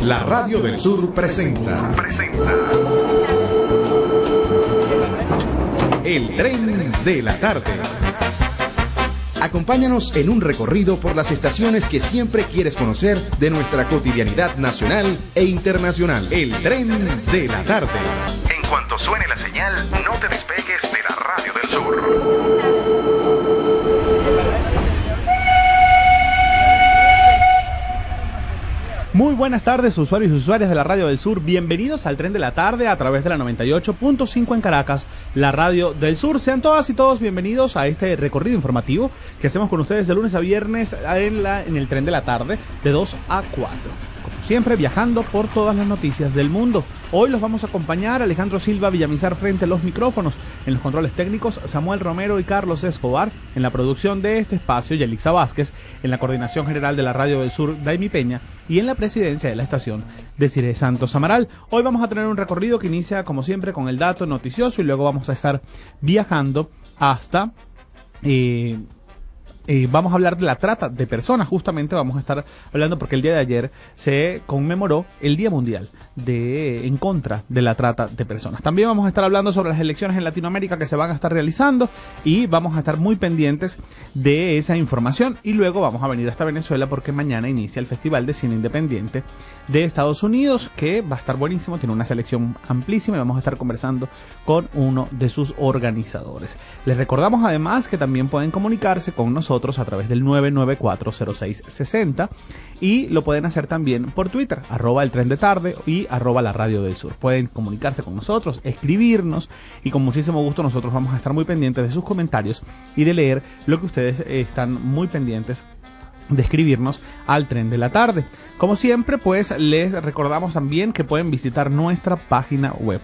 La Radio del Sur presenta El Tren de la Tarde. Acompáñanos en un recorrido por las estaciones que siempre quieres conocer de nuestra cotidianidad nacional e internacional. El Tren de la Tarde. En cuanto suene la señal, no te despegues de la Radio del Sur. Muy buenas tardes, usuarios y usuarias de la Radio del Sur. Bienvenidos al Tren de la Tarde a través de la 98.5 en Caracas, la Radio del Sur. Sean todas y todos bienvenidos a este recorrido informativo que hacemos con ustedes de lunes a viernes en el Tren de la Tarde de 2 a 4. Como siempre, viajando por todas las noticias del mundo. Hoy los vamos a acompañar Alejandro Silva Villamizar frente a los micrófonos. En los controles técnicos, Samuel Romero y Carlos Escobar. En la producción de este espacio, Yelixa Vázquez. En la coordinación general de la Radio del Sur, Daimi Peña. Y en la presidencia de la estación, Desiree Santos Amaral. Hoy vamos a tener un recorrido que inicia, como siempre, con el dato noticioso y luego vamos a estar viajando hasta... vamos a hablar de la trata de personas. Justamente vamos a estar hablando porque el día de ayer se conmemoró el Día Mundial en contra de la trata de personas. También vamos a estar hablando sobre las elecciones en Latinoamérica que se van a estar realizando y vamos a estar muy pendientes de esa información. Y luego vamos a venir hasta Venezuela porque mañana inicia el Festival de Cine Independiente de Estados Unidos, que va a estar buenísimo, tiene una selección amplísima y vamos a estar conversando con uno de sus organizadores. Les recordamos además que también pueden comunicarse con nosotros a través del 994-0660 y lo pueden hacer también por Twitter, @el Tren de Tarde y @la Radio del Sur. Pueden comunicarse con nosotros, escribirnos y con muchísimo gusto nosotros vamos a estar muy pendientes de sus comentarios y de leer lo que ustedes están muy pendientes de escribirnos al Tren de la Tarde. Como siempre, pues les recordamos también que pueden visitar nuestra página web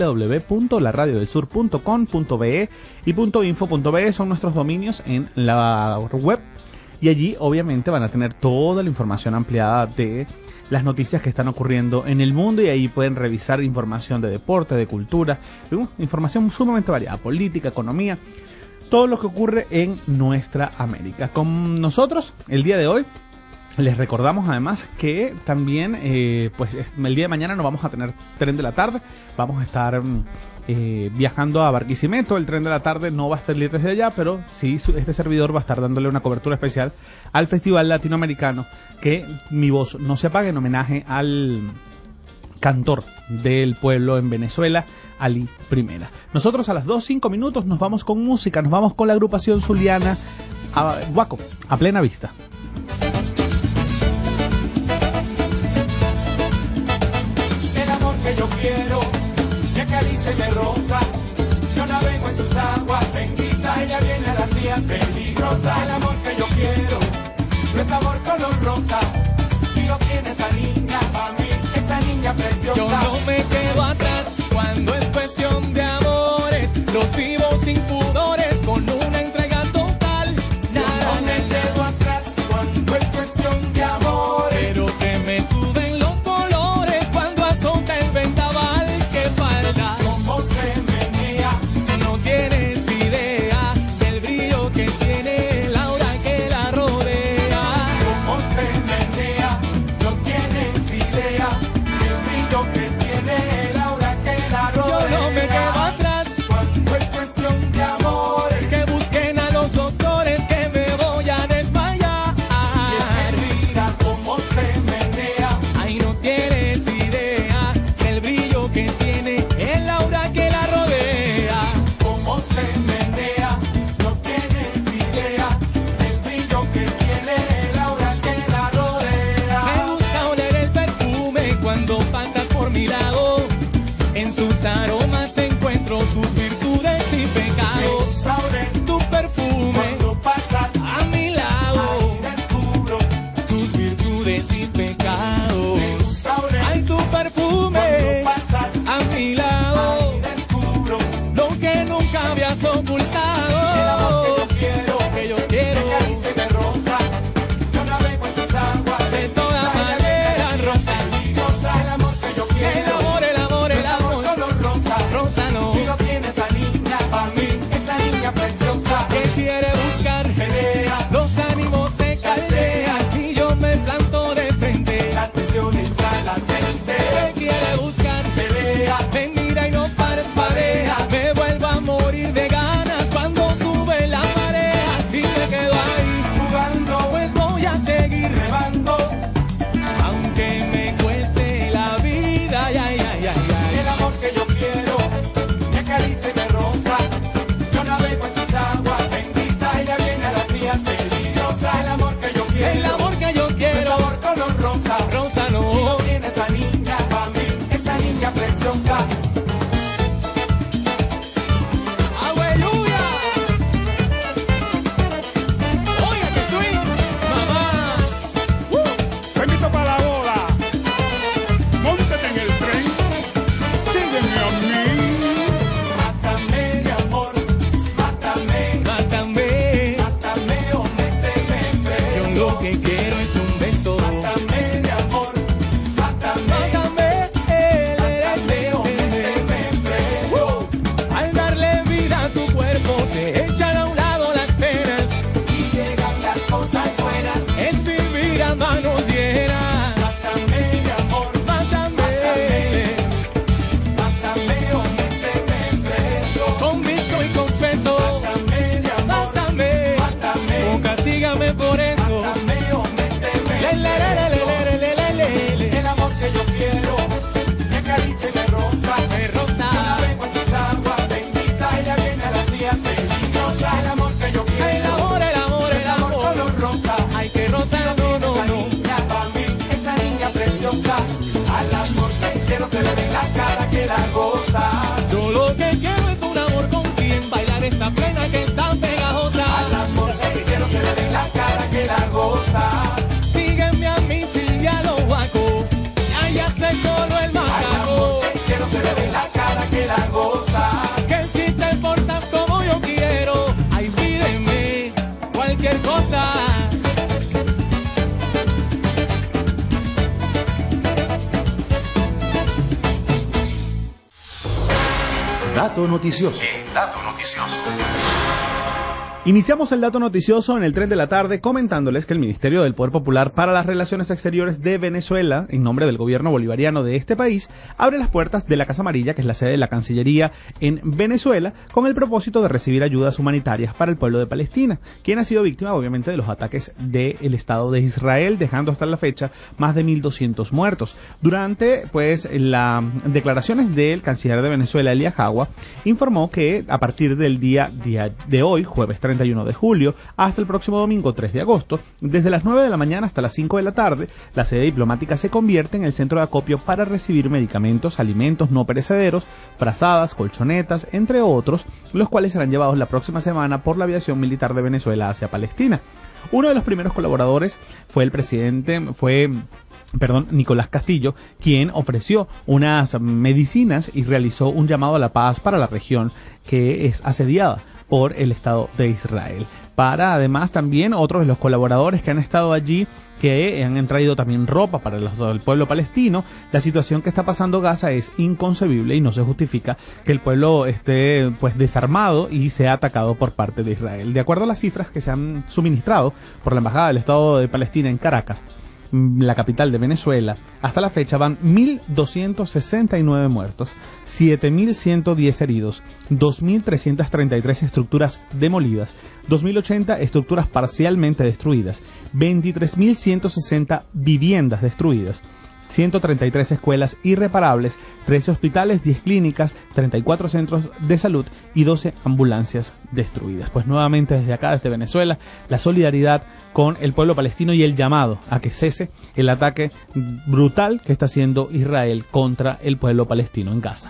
www.laradiodelsur.com.be y .info.be son nuestros dominios en la web y allí obviamente van a tener toda la información ampliada de las noticias que están ocurriendo en el mundo y ahí pueden revisar información de deporte, de cultura, información sumamente variada, política, economía, todo lo que ocurre en nuestra América. Con nosotros, el día de hoy, les recordamos además que también, pues el día de mañana no vamos a tener Tren de la Tarde, vamos a estar viajando a Barquisimeto. El Tren de la Tarde no va a salir desde allá, pero sí este servidor va a estar dándole una cobertura especial al Festival Latinoamericano Que Mi Voz No Se Apague, en homenaje al cantor del pueblo en Venezuela, Ali Primera. Nosotros a las 2:05 nos vamos con música, nos vamos con la agrupación zuliana Guaco, a plena vista. El amor que yo quiero, me acaricia y me roza, yo navego en sus aguas benditas, ella viene a las vías peligrosas. El amor que yo quiero, no es amor color rosa, y lo tiene esa niña, a mí, esa niña preciosa. Yo no me quedo atrás cuando es cuestión de amores, los vivo sin pudores, con una entrega total. Yo no me quedo atrás cuando es cuestión de amores, pero se me suben los colores cuando azota el vendaval que falta. Cómo se menea, No tienes idea del brillo que tiene el aura que la rodea. cómo se menea, no tienes idea del brillo que tiene el aura que la rodea. Yo no me quedo atrás Cuando es cuestión de amores, que busquen a los doctores que me voy a desmayar. y es que mira cómo se menea, Ay, no tienes idea del brillo que tiene el aura que la rodea. cómo se menea, no tienes idea del brillo que tiene el aura que la Me rodea. gusta oler el perfume cuando pasas por mi lado. En sus aromas encuentro sus virtudes y Me pecados. gusta oler Tu perfume cuando pasas, a mi lado, ahí descubro. tus virtudes y Me pecados. gusta oler Ay, tu perfume cuando pasas, a mi lado, ahí descubro. lo que nunca habías ocultado. El amor que yo quiero, Que yo quiero. me acaricia y me roza, yo navego en sus aguas De todas benditas, ella maneras, viene a las vías rosa. peligrosas. El amor que yo El quiero, amor, el amor, no el es amor amor. color rosa, Rosa no. y lo tienes lo que quiero es un beso. Mátame de amor, mátame. Al darle vida a tu cuerpo se echan a un lado las penas Y llegan las cosas buenas. es vivir a manos llenas. Mátame de amor, Mátame, mátame o méteme preso. convicto y confeso. Mátame de amor, Mátame, mátame. o castígame por eso. Mátame o méteme Le, le, le, le, le, le, le, le. El amor que yo quiero, me acaricia y me roza. Me roza. Yo navego en sus aguas, bendita, ella viene a las vías peligrosas. El amor que yo quiero, El amor, el amor, el amor. color rosa. Ay, que rosa, no, no, Esa no. niña pa' mí, esa niña preciosa. Al amor que quiero se le ve en la cara que la goza. Yo lo que quiero es un amor con quien bailar esta plena que es tan pegajosa. Al amor que quiero se le ve en la cara que la goza. Sígueme a mí, Silvia lo guaco. Allá se coló el Al amor macaco. que quiero se le ve en la cara que la goza. Que si te portas como yo quiero, ay, pídeme cualquier cosa. Dato noticioso. Dato noticioso. Iniciamos el dato noticioso en el tren de la tarde comentándoles que el Ministerio del Poder Popular para las Relaciones Exteriores de Venezuela, en nombre del gobierno bolivariano de este país, abre las puertas de la Casa Amarilla, que es la sede de la Cancillería en Venezuela, con el propósito de recibir ayudas humanitarias para el pueblo de Palestina, quien ha sido víctima obviamente de los ataques del Estado de Israel, dejando hasta la fecha más de 1.200 muertos. Durante las declaraciones del canciller de Venezuela, Elia Jagua, informó que a partir del día de hoy, jueves 31 de julio, hasta el próximo domingo 3 de agosto, desde las 9 de la mañana hasta las 5 de la tarde, la sede diplomática se convierte en el centro de acopio para recibir medicamentos, alimentos no perecederos, frazadas, colchonetas, entre otros, los cuales serán llevados la próxima semana por la aviación militar de Venezuela hacia Palestina. Uno de los primeros colaboradores fue Nicolás Castillo, quien ofreció unas medicinas y realizó un llamado a la paz para la región que es asediada por el Estado de Israel. Para además también otros de los colaboradores que han estado allí, que han traído también ropa para el pueblo palestino. La situación que está pasando Gaza es inconcebible y no se justifica que el pueblo esté desarmado y sea atacado por parte de Israel. De acuerdo a las cifras que se han suministrado por la Embajada del Estado de Palestina en Caracas, la capital de Venezuela, hasta la fecha van 1.269 muertos, 7.110 heridos, 2.333 estructuras demolidas, 2.080 estructuras parcialmente destruidas, 23.160 viviendas destruidas, 133 escuelas irreparables, 13 hospitales, 10 clínicas, 34 centros de salud y 12 ambulancias destruidas. Pues nuevamente desde acá, desde Venezuela, la solidaridad con el pueblo palestino y el llamado a que cese el ataque brutal que está haciendo Israel contra el pueblo palestino en Gaza.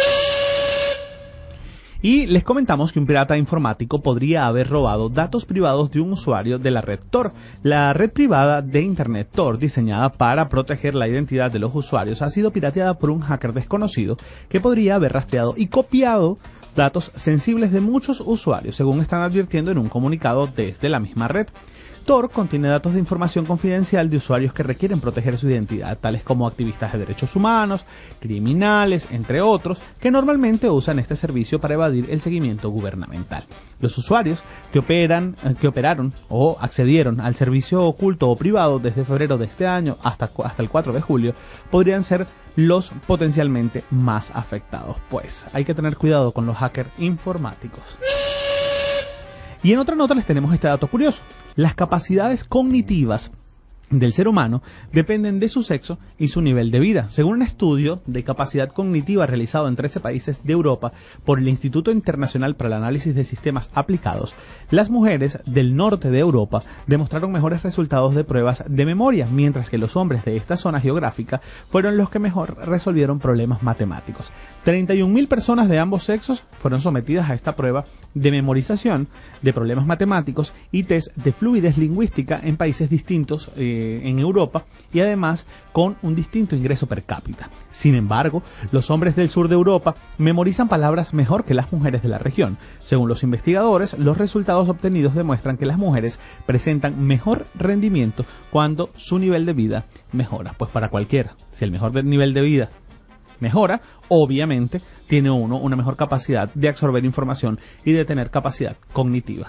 Y les comentamos que un pirata informático podría haber robado datos privados de un usuario de la red Tor. La red privada de Internet Tor, diseñada para proteger la identidad de los usuarios, ha sido pirateada por un hacker desconocido que podría haber rastreado y copiado datos sensibles de muchos usuarios, según están advirtiendo en un comunicado desde la misma red. Tor contiene datos de información confidencial de usuarios que requieren proteger su identidad, tales como activistas de derechos humanos, criminales, entre otros, que normalmente usan este servicio para evadir el seguimiento gubernamental. Los usuarios que operaron o accedieron al servicio oculto o privado desde febrero de este año hasta el 4 de julio podrían ser los potencialmente más afectados. Pues hay que tener cuidado con los hackers informáticos. Y en otra nota les tenemos este dato curioso. Las capacidades cognitivas del ser humano dependen de su sexo y su nivel de vida. Según un estudio de capacidad cognitiva realizado en 13 países de Europa por el Instituto Internacional para el Análisis de Sistemas Aplicados, las mujeres del norte de Europa demostraron mejores resultados de pruebas de memoria, mientras que los hombres de esta zona geográfica fueron los que mejor resolvieron problemas matemáticos. 31.000 personas de ambos sexos fueron sometidas a esta prueba de memorización de problemas matemáticos y test de fluidez lingüística en países distintos en Europa y además con un distinto ingreso per cápita. Sin embargo, los hombres del sur de Europa memorizan palabras mejor que las mujeres de la región. Según los investigadores, los resultados obtenidos demuestran que las mujeres presentan mejor rendimiento cuando su nivel de vida mejora. Pues para cualquiera, si el nivel de vida mejora, obviamente tiene uno una mejor capacidad de absorber información y de tener capacidad cognitiva.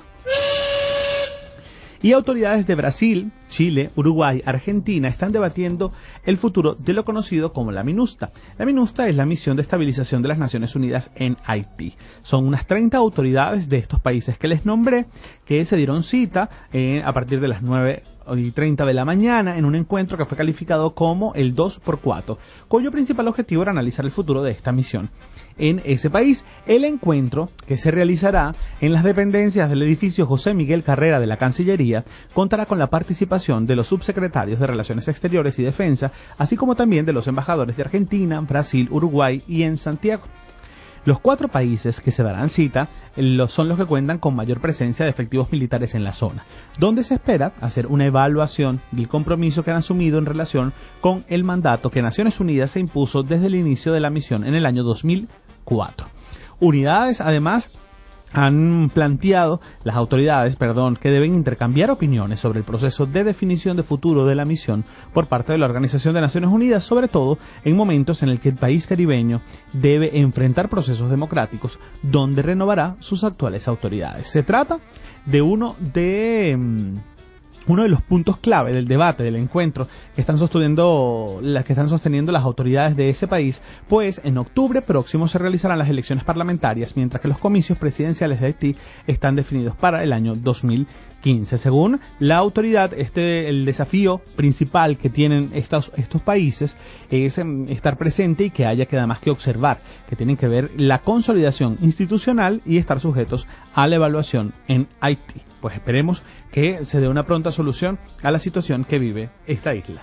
Y autoridades de Brasil, Chile, Uruguay, Argentina están debatiendo el futuro de lo conocido como la MINUSTAH. La MINUSTAH es la Misión de Estabilización de las Naciones Unidas en Haití. Son unas 30 autoridades de estos países que les nombré, que se dieron cita a partir de las 9:30 de la mañana en un encuentro que fue calificado como el 2x4, cuyo principal objetivo era analizar el futuro de esta misión en ese país. El encuentro, que se realizará en las dependencias del edificio José Miguel Carrera de la Cancillería, contará con la participación de los subsecretarios de Relaciones Exteriores y Defensa, así como también de los embajadores de Argentina, Brasil, Uruguay y en Santiago. Los 4 países que se darán cita son los que cuentan con mayor presencia de efectivos militares en la zona, donde se espera hacer una evaluación del compromiso que han asumido en relación con el mandato que Naciones Unidas se impuso desde el inicio de la misión en el año 2004. Unidades, además, han planteado las autoridades, que deben intercambiar opiniones sobre el proceso de definición de futuro de la misión por parte de la Organización de Naciones Unidas, sobre todo en momentos en el que el país caribeño debe enfrentar procesos democráticos donde renovará sus actuales autoridades. Se trata de uno de los puntos clave del debate, del encuentro que están sosteniendo las autoridades de ese país, pues en octubre próximo se realizarán las elecciones parlamentarias, mientras que los comicios presidenciales de Haití están definidos para el año 2015. Según la autoridad, el desafío principal que tienen estos países es estar presente y que haya además que observar, que tienen que ver la consolidación institucional y estar sujetos a la evaluación en Haití. Pues esperemos que se dé una pronta solución a la situación que vive esta isla.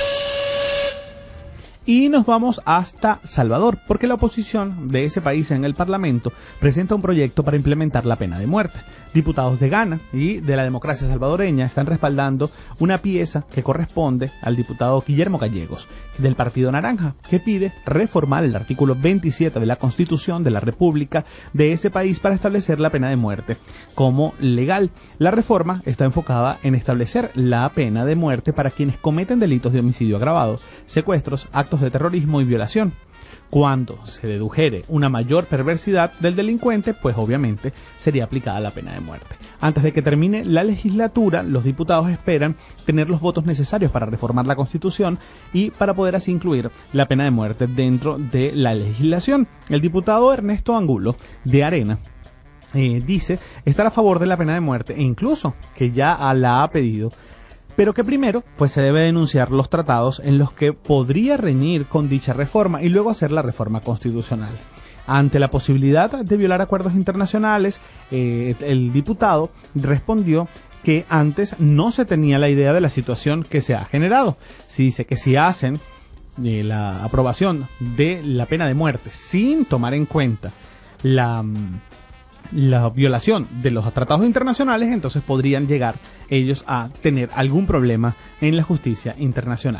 Y nos vamos hasta Salvador, porque la oposición de ese país en el Parlamento presenta un proyecto para implementar la pena de muerte. Diputados de Ghana y de la democracia salvadoreña están respaldando una pieza que corresponde al diputado Guillermo Gallegos, del Partido Naranja, que pide reformar el artículo 27 de la Constitución de la República de ese país para establecer la pena de muerte como legal. La reforma está enfocada en establecer la pena de muerte para quienes cometen delitos de homicidio agravado, secuestros, actos de terrorismo y violación. Cuando se dedujere una mayor perversidad del delincuente, pues obviamente sería aplicada la pena de muerte. Antes de que termine la legislatura, los diputados esperan tener los votos necesarios para reformar la Constitución y para poder así incluir la pena de muerte dentro de la legislación. El diputado Ernesto Angulo, de Arena, dice estar a favor de la pena de muerte e incluso que ya la ha pedido, pero que primero pues se debe denunciar los tratados en los que podría reñir con dicha reforma y luego hacer la reforma constitucional. Ante la posibilidad de violar acuerdos internacionales, el diputado respondió que antes no se tenía la idea de la situación que se ha generado. Se dice que si hacen la aprobación de la pena de muerte sin tomar en cuenta la violación de los tratados internacionales, entonces podrían llegar ellos a tener algún problema en la justicia internacional.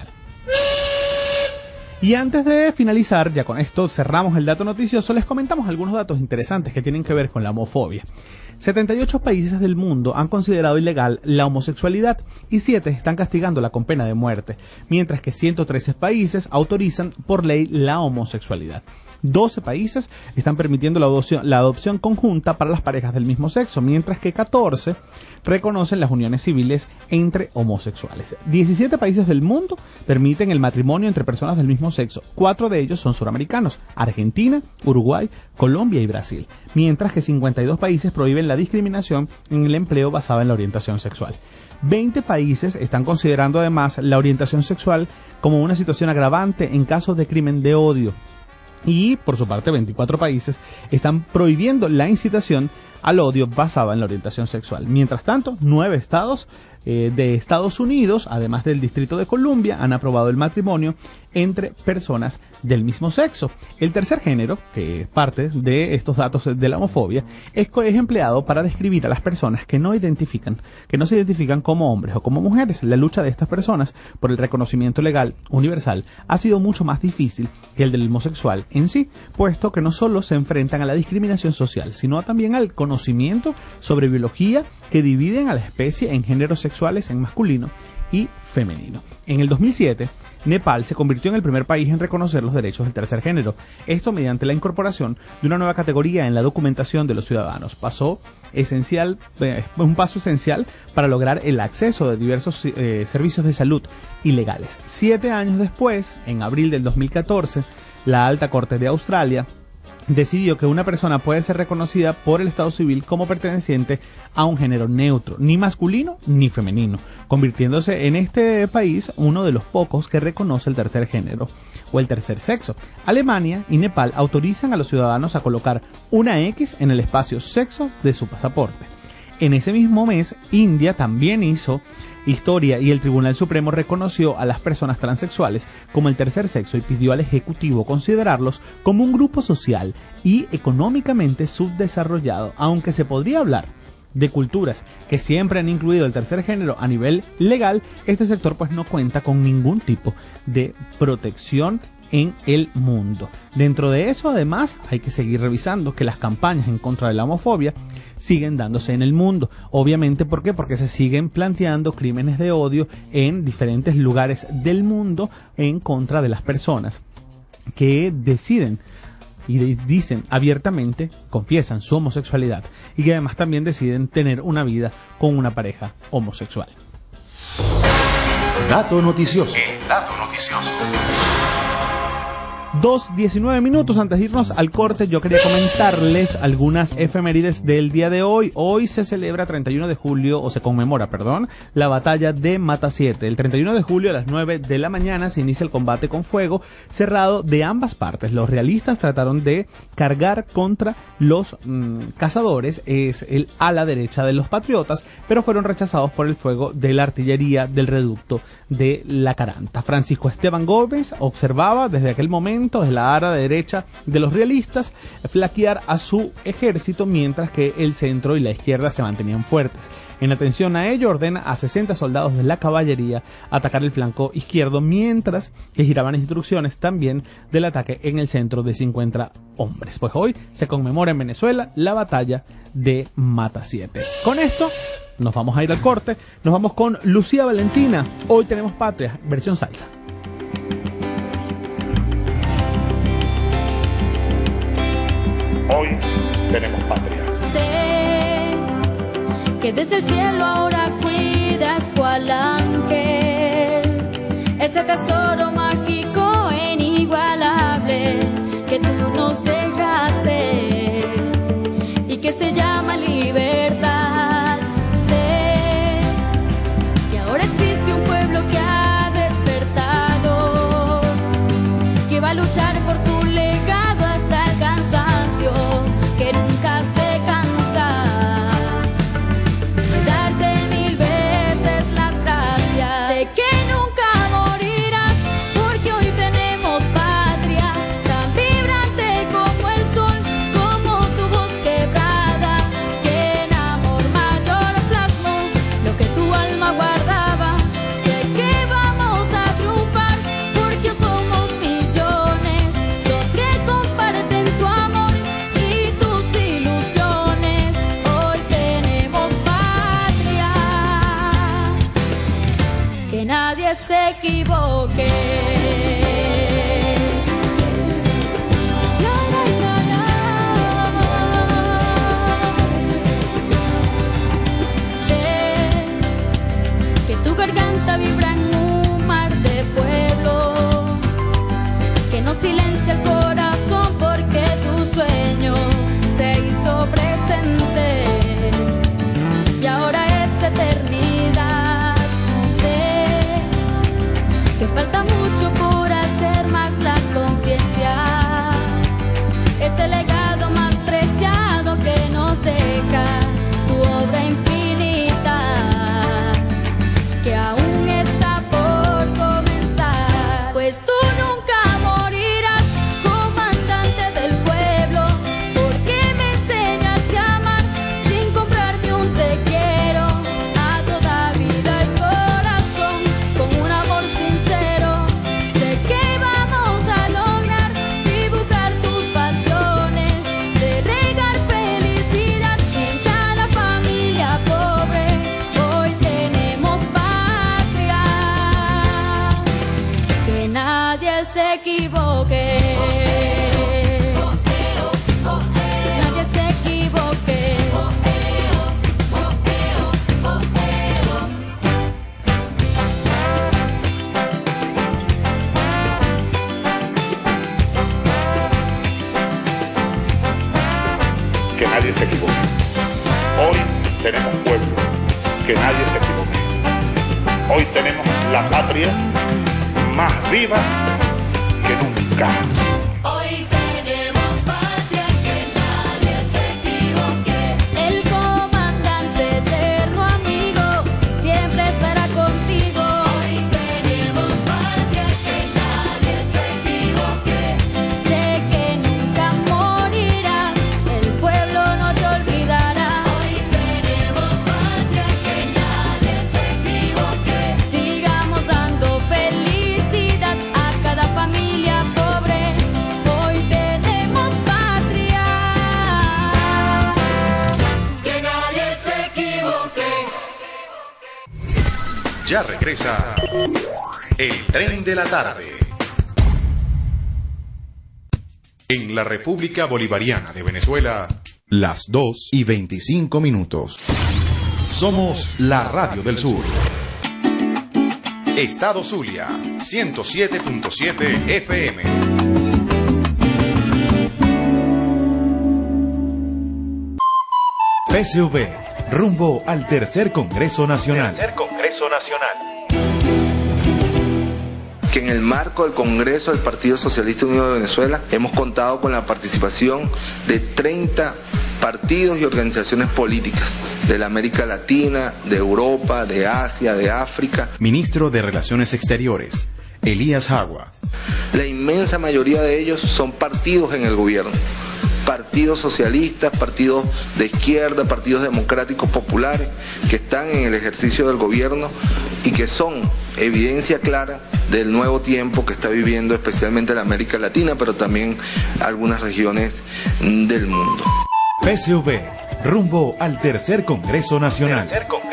Y antes de finalizar, ya con esto cerramos el dato noticioso, les comentamos algunos datos interesantes que tienen que ver con la homofobia. 78 países del mundo han considerado ilegal la homosexualidad y 7 están castigándola con pena de muerte, mientras que 113 países autorizan por ley la homosexualidad. 12 países están permitiendo la adopción conjunta para las parejas del mismo sexo, mientras que 14 reconocen las uniones civiles entre homosexuales. 17 países del mundo permiten el matrimonio entre personas del mismo sexo. 4 de ellos son suramericanos: Argentina, Uruguay, Colombia y Brasil, mientras que 52 países prohíben la discriminación en el empleo basada en la orientación sexual. 20 países están considerando además la orientación sexual como una situación agravante en caso de crimen de odio. Y, por su parte, 24 países están prohibiendo la incitación al odio basada en la orientación sexual. Mientras tanto, 9 estados de Estados Unidos, además del Distrito de Columbia, han aprobado el matrimonio entre personas del mismo sexo. El tercer género, que es parte de estos datos de la homofobia, es empleado para describir a las personas que no se identifican como hombres o como mujeres. La lucha de estas personas por el reconocimiento legal universal ha sido mucho más difícil que el del homosexual en sí, puesto que no solo se enfrentan a la discriminación social, sino también al conocimiento sobre biología que dividen a la especie en géneros sexuales en masculino y femenino. En el 2007, Nepal se convirtió en el primer país en reconocer los derechos del tercer género, esto mediante la incorporación de una nueva categoría en la documentación de los ciudadanos. Un paso esencial para lograr el acceso de diversos servicios de salud ilegales. 7 años después, en abril del 2014, la Alta Corte de Australia decidió que una persona puede ser reconocida por el Estado civil como perteneciente a un género neutro, ni masculino ni femenino, convirtiéndose en este país uno de los pocos que reconoce el tercer género o el tercer sexo. Alemania y Nepal autorizan a los ciudadanos a colocar una X en el espacio sexo de su pasaporte. En ese mismo mes, India también hizo historia y el Tribunal Supremo reconoció a las personas transexuales como el tercer sexo y pidió al Ejecutivo considerarlos como un grupo social y económicamente subdesarrollado, aunque se podría hablar de culturas que siempre han incluido el tercer género a nivel legal. Este sector pues no cuenta con ningún tipo de protección en el mundo. Dentro de eso, además, hay que seguir revisando que las campañas en contra de la homofobia siguen dándose en el mundo. Obviamente, ¿por qué? Porque se siguen planteando crímenes de odio en diferentes lugares del mundo en contra de las personas que deciden y dicen abiertamente, confiesan su homosexualidad y que además también deciden tener una vida con una pareja homosexual. Dato noticioso. El dato noticioso. 2:19 minutos antes de irnos al corte, yo quería comentarles algunas efemérides del día de hoy. Hoy se celebra 31 de julio, o se conmemora, perdón, la batalla de Mata 7. El 31 de julio a las 9 de la mañana se inicia el combate con fuego cerrado de ambas partes. Los realistas trataron de cargar contra los cazadores, es el ala derecha de los patriotas, pero fueron rechazados por el fuego de la artillería del reducto de la Caranta. Francisco Esteban Gómez observaba desde aquel momento, desde la ala derecha de los realistas, flaquear a su ejército, mientras que el centro y la izquierda se mantenían fuertes. En atención a ello, ordena a 60 soldados de la caballería atacar el flanco izquierdo, mientras que giraban instrucciones también del ataque en el centro de 50 hombres. Pues hoy se conmemora en Venezuela la batalla de Mata 7. Con esto nos vamos a ir al corte, nos vamos con Lucía Valentina. Hoy tenemos Patria, versión salsa. Hoy tenemos patria. Sé que desde el cielo ahora cuidas cual ángel ese tesoro mágico e inigualable que tú nos dejaste y que se llama libertad. Sé que ahora existe un pueblo que ha despertado, que va a luchar por tu legado hasta el cansancio, que nunca se cansa de darte 1000 veces las gracias. Sé que nunca morirás, porque hoy tenemos patria, tan vibrante como el sol, como tu voz quebrada, que en amor mayor plasmó lo que tu alma guardaba. Sé que vamos a triunfar, porque somos millones los que comparten tu amor y tus ilusiones. Hoy tenemos patria, que nadie se equivoque. La, la, la, la. Sé que tu garganta vibra en un mar de pueblo, que no silencia el corazón porque tu sueño se hizo presente y ahora es eternidad. Sé que falta mucho por hacer más la conciencia, ese legado más preciado que nos deja tu obra infinita. nadie se equivoque. Nadie se equivoque. Que nadie se equivoque. Hoy tenemos pueblo, que nadie se equivoque. Hoy tenemos la patria más viva que nunca. Hoy tenemos patria, que nadie se equivoque. El comandante eterno amigo siempre estará contigo. Hoy tenemos patria, que nadie se equivoque. Sé que nunca morirás, el pueblo no te olvidará. Hoy tenemos patria, que nadie se equivoque. Sigamos dando felicidad a cada familia pobre. Hoy tenemos patria. Que nadie se equivoque. Ya regresa el tren de la tarde. En la República Bolivariana de Venezuela, las 2:25. Somos la Radio del Sur. Estado Zulia, 107.7 FM. PSV, rumbo al Tercer Congreso Nacional. Que en el marco del Congreso del Partido Socialista Unido de Venezuela hemos contado con la participación de 30 partidos y organizaciones políticas de la América Latina, de Europa, de Asia, de África. Ministro de Relaciones Exteriores, Elías Jagua. La inmensa mayoría de ellos son partidos en el gobierno. Partidos socialistas, partidos de izquierda, partidos democráticos populares que están en el ejercicio del gobierno y que son evidencia clara del nuevo tiempo que está viviendo especialmente la América Latina, pero también algunas regiones del mundo. PSV, rumbo al Tercer Congreso Nacional.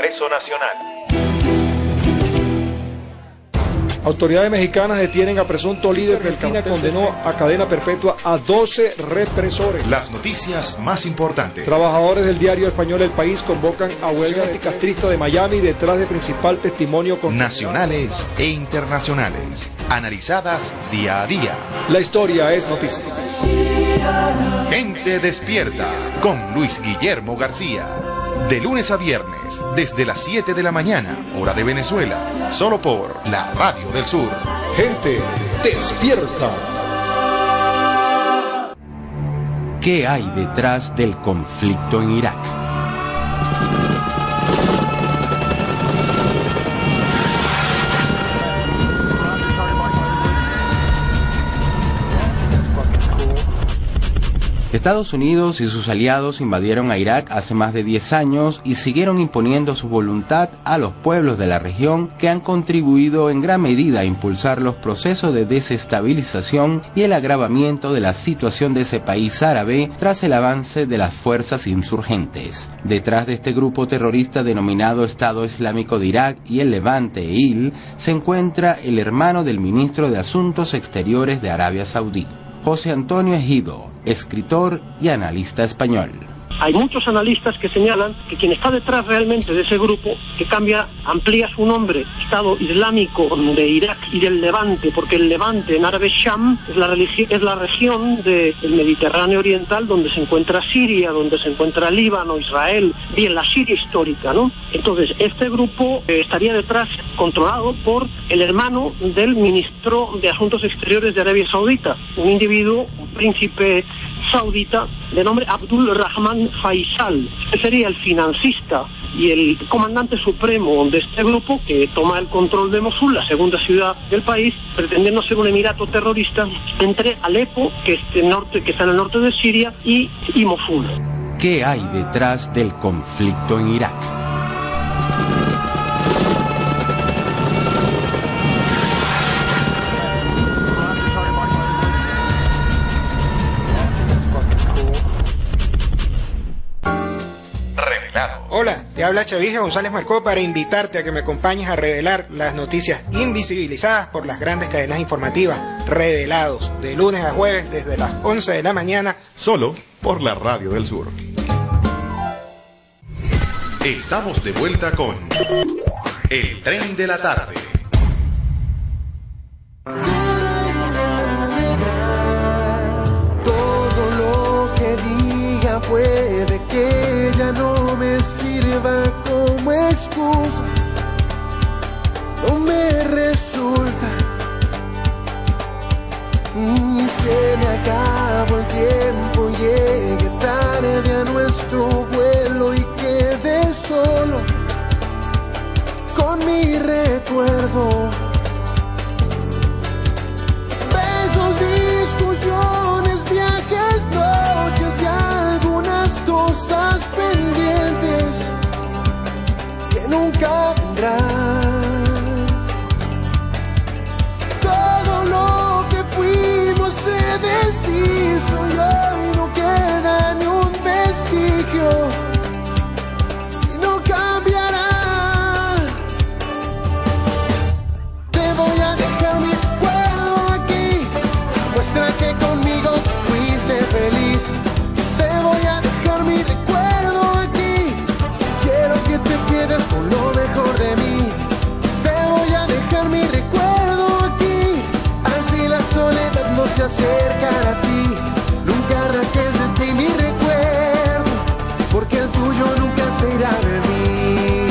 Autoridades mexicanas detienen a presunto líder del cartel. Condenó a cadena perpetua a 12 represores. Las noticias más importantes. Trabajadores del diario español El País convocan a huelga anticastrista de Miami detrás de principal testimonio nacionales e internacionales, analizadas día a día. La historia es noticia. Gente despierta con Luis Guillermo García. De lunes a viernes, desde las 7 de la mañana, hora de Venezuela, solo por la Radio del Sur. Gente despierta. ¿Qué hay detrás del conflicto en Irak? Estados Unidos y sus aliados invadieron a Irak hace más de 10 años y siguieron imponiendo su voluntad a los pueblos de la región, que han contribuido en gran medida a impulsar los procesos de desestabilización y el agravamiento de la situación de ese país árabe tras el avance de las fuerzas insurgentes. Detrás de este grupo terrorista denominado Estado Islámico de Irak y el Levante EIL se encuentra el hermano del ministro de Asuntos Exteriores de Arabia Saudí, José Antonio Ejido, escritor y analista español. Hay muchos analistas que señalan que quien está detrás realmente de ese grupo, que amplía su nombre, Estado Islámico de Irak y del Levante, porque el Levante en árabe Sham es la región del Mediterráneo Oriental, donde se encuentra Siria, donde se encuentra Líbano, Israel, bien, la Siria histórica, ¿no? Entonces, este grupo estaría detrás, controlado por el hermano del ministro de Asuntos Exteriores de Arabia Saudita, un individuo, un príncipe saudita de nombre Abdul Rahman Faisal. Este sería el financista y el comandante supremo de este grupo, que toma el control de Mosul, la segunda ciudad del país, pretendiendo ser un emirato terrorista entre Alepo, que está en el norte de Siria, y Mosul. ¿Qué hay detrás del conflicto en Irak? Hola, te Te habla Chavija González Marcó para invitarte a que me acompañes a revelar las noticias invisibilizadas por las grandes cadenas informativas. Revelados, de lunes a jueves desde las 11 de la mañana. Solo por la Radio del Sur. Estamos de vuelta con El Tren de la Tarde. Todo lo que diga puede que ya no me sirva como excusa. No me resulta. Se me acabó el tiempo, llegué tarde a nuestro vuelo y quedé solo con mi recuerdo. Besos, discusiones, viajes, noches y algunas cosas pendientes que nunca vendrán. Todo lo que fuimos se deshizo y hoy no queda ni un vestigio y no cambiará. Te voy a dejar mi recuerdo aquí, muestra que conmigo fuiste feliz. Te voy a dejar mi recuerdo aquí, quiero que te quedes con lo mejor de mí. Te voy a dejar mi recuerdo aquí, así la soledad no se acerca a ti. Nunca arranques de ti mi recuerdo, porque el tuyo nunca se irá de mí.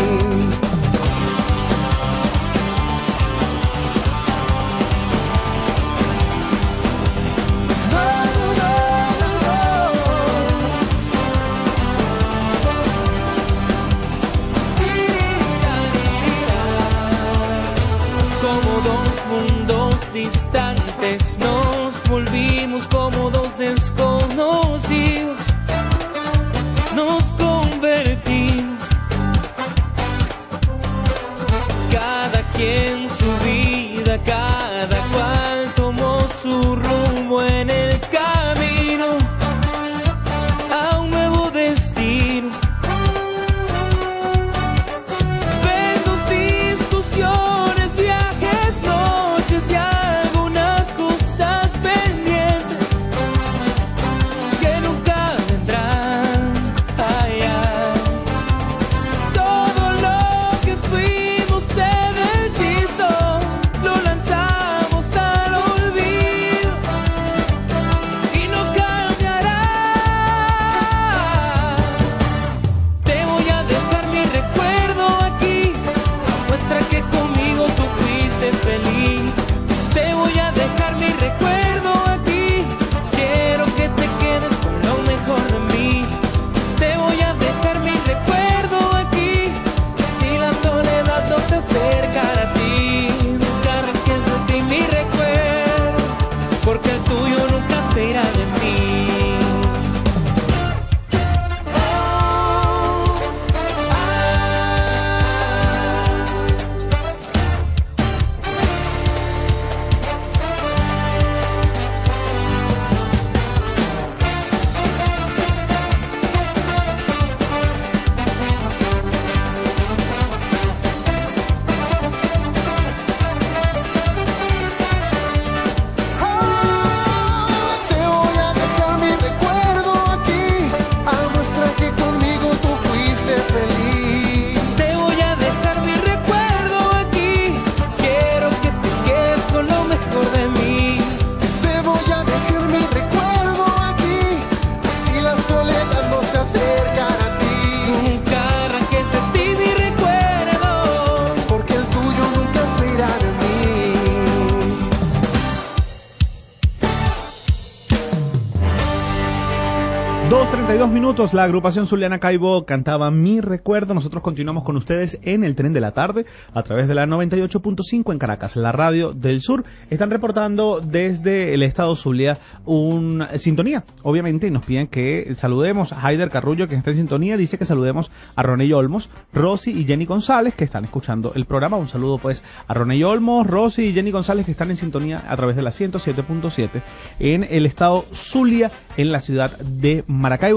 2:32 minutos, la agrupación Zuliana Caibo cantaba Mi Recuerdo. Nosotros continuamos con ustedes en el Tren de la Tarde a través de la 98.5 en Caracas, la radio del sur. Están reportando desde el estado Zulia una sintonía, obviamente, y nos piden que saludemos a Haider Carrullo, que está en sintonía. Dice que saludemos a Roney Olmos, Rosy y Jenny González, que están escuchando el programa. Un saludo pues a Roney Olmos, Rosy y Jenny González, que están en sintonía a través de la 107.7 en el estado Zulia, en la ciudad de Maracaibo.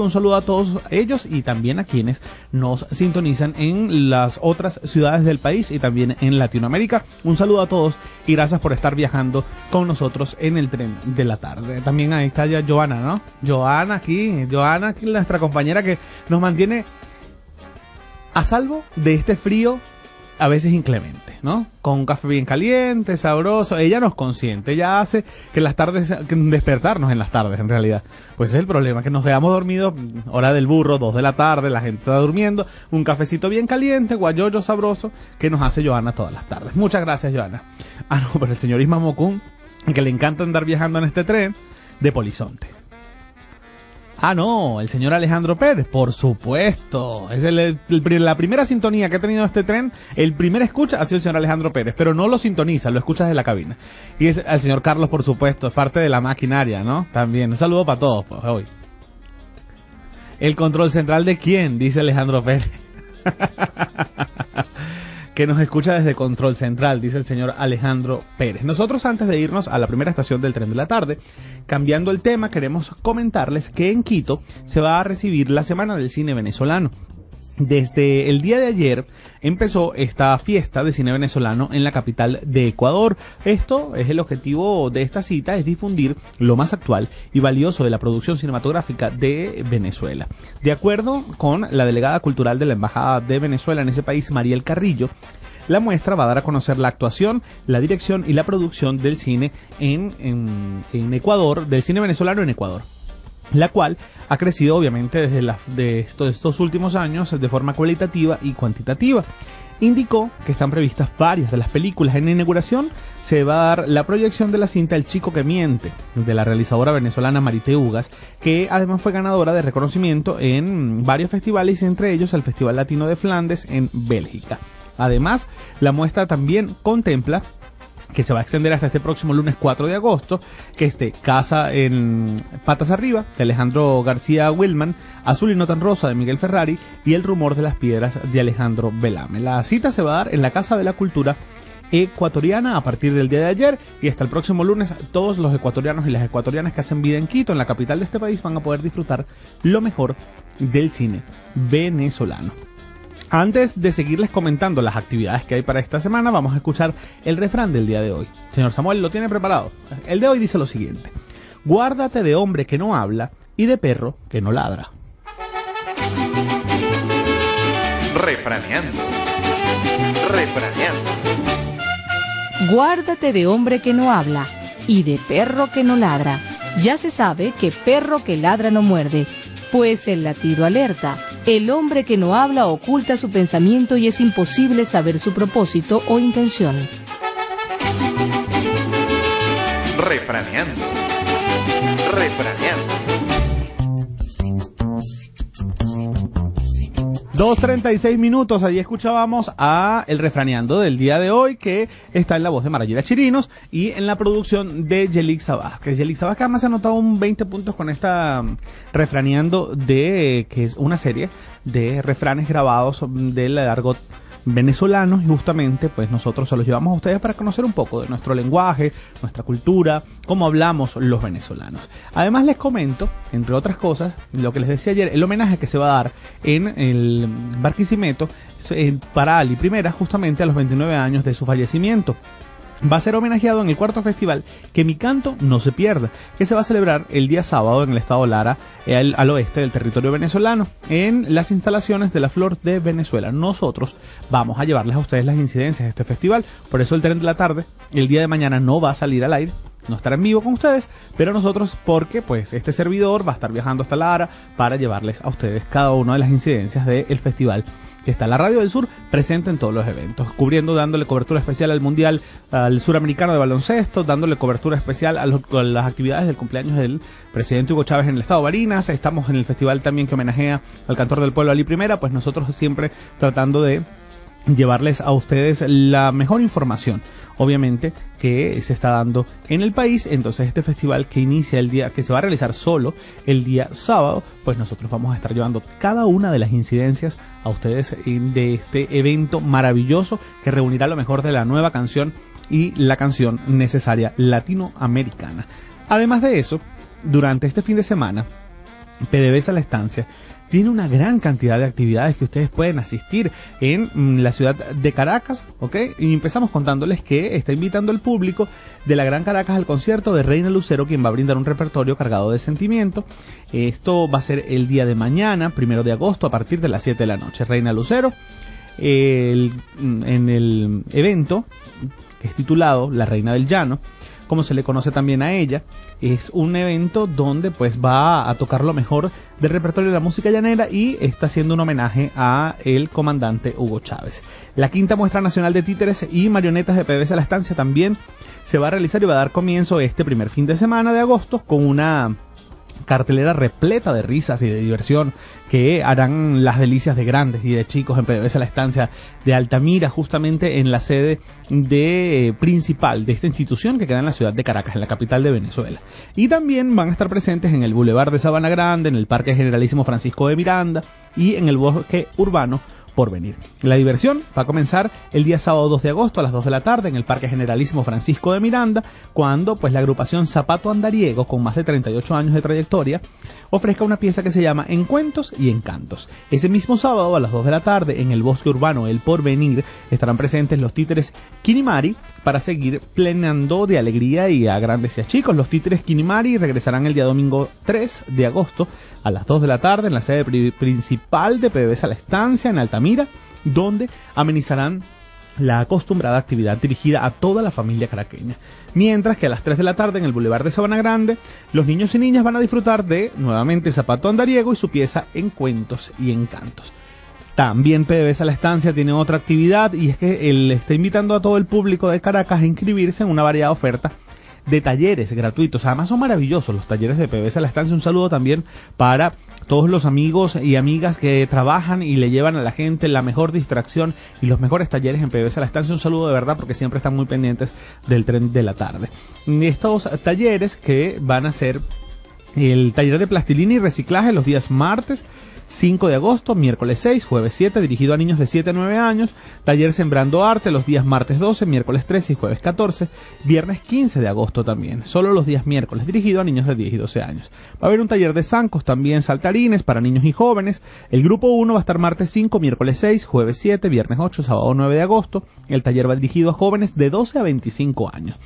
un saludo a todos ellos y también a quienes nos sintonizan en las otras ciudades del país y también en Latinoamérica. Un saludo a todos y gracias por estar viajando con nosotros en el tren de la tarde. También ahí está ya Joana, ¿no? Joana aquí, nuestra compañera que nos mantiene a salvo de este frío a veces inclemente, ¿no? Con un café bien caliente, sabroso. Ella nos consiente, ella hace que las tardes, que despertarnos en las tardes en realidad. Pues es el problema, que nos quedamos dormidos, hora del burro, 2 de la tarde, la gente está durmiendo, un cafecito bien caliente, guayoyo sabroso, que nos hace Joana todas las tardes. Muchas gracias, Joana. Ah, no, pero el señor Isma Mocún, que le encanta andar viajando en este tren de Polizonte. Ah, no, el señor Alejandro Pérez, por supuesto. Es la primera sintonía que ha tenido este tren, el primer escucha ha sido el señor Alejandro Pérez, pero no lo sintoniza, lo escuchas en la cabina. Y es el señor Carlos, por supuesto, es parte de la maquinaria, ¿no? También, un saludo para todos, pues, hoy. ¿El control central de quién? Dice Alejandro Pérez. Que nos escucha desde Control Central, dice el señor Alejandro Pérez. Nosotros, antes de irnos a la primera estación del tren de la tarde, cambiando el tema, queremos comentarles que en Quito se va a recibir la Semana del Cine Venezolano. Desde el día de ayer empezó esta fiesta de cine venezolano en la capital de Ecuador. Esto es el objetivo de esta cita, es difundir lo más actual y valioso de la producción cinematográfica de Venezuela. De acuerdo con la delegada cultural de la Embajada de Venezuela en ese país, Mariel Carrillo, la muestra va a dar a conocer la actuación, la dirección y la producción del cine en Ecuador, del cine venezolano en Ecuador, la cual ha crecido obviamente desde estos últimos años de forma cualitativa y cuantitativa. Indicó que están previstas varias de las películas. En la inauguración se va a dar la proyección de la cinta El Chico que Miente, de la realizadora venezolana Marité Ugas, que además fue ganadora de reconocimiento en varios festivales, entre ellos el Festival Latino de Flandes en Bélgica. Además, la muestra también contempla que se va a extender hasta este próximo lunes 4 de agosto, que esté Casa en Patas Arriba, de Alejandro García Wilman, Azul y no tan rosa, de Miguel Ferrari, y El rumor de las piedras, de Alejandro Velame. La cita se va a dar en la Casa de la Cultura Ecuatoriana a partir del día de ayer y hasta el próximo lunes. Todos los ecuatorianos y las ecuatorianas que hacen vida en Quito, en la capital de este país, van a poder disfrutar lo mejor del cine venezolano. Antes de seguirles comentando las actividades que hay para esta semana, vamos a escuchar el refrán del día de hoy. Señor Samuel, ¿lo tiene preparado? El de hoy dice lo siguiente: guárdate de hombre que no habla y de perro que no ladra. Refraneando. Guárdate de hombre que no habla y de perro que no ladra. Ya se sabe que perro que ladra no muerde, pues el latido alerta. El hombre que no habla oculta su pensamiento y es imposible saber su propósito o intención. Refraneando. 2:36 minutos, allí escuchábamos a el refraneando del día de hoy, que está en la voz de Marayela Chirinos y en la producción de Yelixa Vázquez. Yelixa Vázquez además ha anotado un 20 puntos con esta refraneando que es una serie de refranes grabados del argot venezolanos, y justamente pues nosotros se los llevamos a ustedes para conocer un poco de nuestro lenguaje, nuestra cultura, cómo hablamos los venezolanos. Además les comento, entre otras cosas, lo que les decía ayer, el homenaje que se va a dar en el Barquisimeto para Ali Primera, justamente a los 29 años de su fallecimiento. Va a ser homenajeado en el cuarto festival Que Mi Canto No Se Pierda, que se va a celebrar el día sábado en el estado Lara, al oeste del territorio venezolano, en las instalaciones de la Flor de Venezuela. Nosotros vamos a llevarles a ustedes las incidencias de este festival, por eso el tren de la tarde, el día de mañana no va a salir al aire, no estará en vivo con ustedes, pero nosotros, porque pues este servidor va a estar viajando hasta Lara para llevarles a ustedes cada una de las incidencias del festival, que está la Radio del Sur presente en todos los eventos, cubriendo, dándole cobertura especial al Mundial, al Suramericano de Baloncesto, dándole cobertura especial a las actividades del cumpleaños del presidente Hugo Chávez en el estado de Barinas. Estamos en el festival también que homenajea al cantor del pueblo Ali Primera, pues nosotros siempre tratando de llevarles a ustedes la mejor información, obviamente, que se está dando en el país. Entonces este festival que inicia el día, que se va a realizar solo el día sábado, pues nosotros vamos a estar llevando cada una de las incidencias a ustedes de este evento maravilloso que reunirá lo mejor de la nueva canción y la canción necesaria latinoamericana. Además de eso, durante este fin de semana PDVSA La Estancia tiene una gran cantidad de actividades que ustedes pueden asistir en la ciudad de Caracas, ¿ok? Y empezamos contándoles que está invitando al público de la Gran Caracas al concierto de Reina Lucero, quien va a brindar un repertorio cargado de sentimiento. Esto va a ser el día de mañana, 1 de agosto, a partir de las 7 de la noche. Reina Lucero, en el evento, que es titulado La Reina del Llano, como se le conoce también a ella, es un evento donde pues va a tocar lo mejor del repertorio de la música llanera y está haciendo un homenaje a el comandante Hugo Chávez. La quinta muestra nacional de títeres y marionetas de PDVSA La Estancia también se va a realizar y va a dar comienzo este primer fin de semana de agosto con una cartelera repleta de risas y de diversión que harán las delicias de grandes y de chicos en PDVSA La Estancia de Altamira, justamente en la sede principal de esta institución que queda en la ciudad de Caracas, en la capital de Venezuela. Y también van a estar presentes en el Boulevard de Sabana Grande, en el Parque Generalísimo Francisco de Miranda y en el Bosque Urbano Porvenir. La diversión va a comenzar el día sábado 2 de agosto a las 2 de la tarde en el Parque Generalísimo Francisco de Miranda, cuando pues la agrupación Zapato Andariego, con más de 38 años de trayectoria, ofrezca una pieza que se llama Encuentos y Encantos. Ese mismo sábado a las 2 de la tarde en el Bosque Urbano El Porvenir estarán presentes los títeres Kinimari para seguir plenando de alegría y a grandes y a chicos. Los títeres Kinimari regresarán el día domingo 3 de agosto a las 2 de la tarde en la sede principal de PDVSA La Estancia en Altamira, donde amenizarán la acostumbrada actividad dirigida a toda la familia caraqueña. Mientras que a las 3 de la tarde en el Boulevard de Sabana Grande, los niños y niñas van a disfrutar de, nuevamente, Zapato Andariego y su pieza Encuentos y Encantos. También PDVSA La Estancia tiene otra actividad, y es que él está invitando a todo el público de Caracas a inscribirse en una variada oferta de talleres gratuitos. Además son maravillosos los talleres de PDVSA La Estancia. Un saludo también para todos los amigos y amigas que trabajan y le llevan a la gente la mejor distracción y los mejores talleres en PDVSA La Estancia. Un saludo de verdad, porque siempre están muy pendientes del tren de la tarde. Estos talleres que van a ser el taller de plastilina y reciclaje los días martes 5 de agosto, miércoles 6, jueves 7, dirigido a niños de 7 a 9 años. Taller Sembrando Arte los días martes 12, miércoles 13 y jueves 14. Viernes 15 de agosto también, solo los días miércoles, dirigido a niños de 10 y 12 años. Va a haber un taller de zancos también, saltarines para niños y jóvenes. El grupo 1 va a estar martes 5, miércoles 6, jueves 7, viernes 8, sábado 9 de agosto. El taller va dirigido a jóvenes de 12 a 25 años.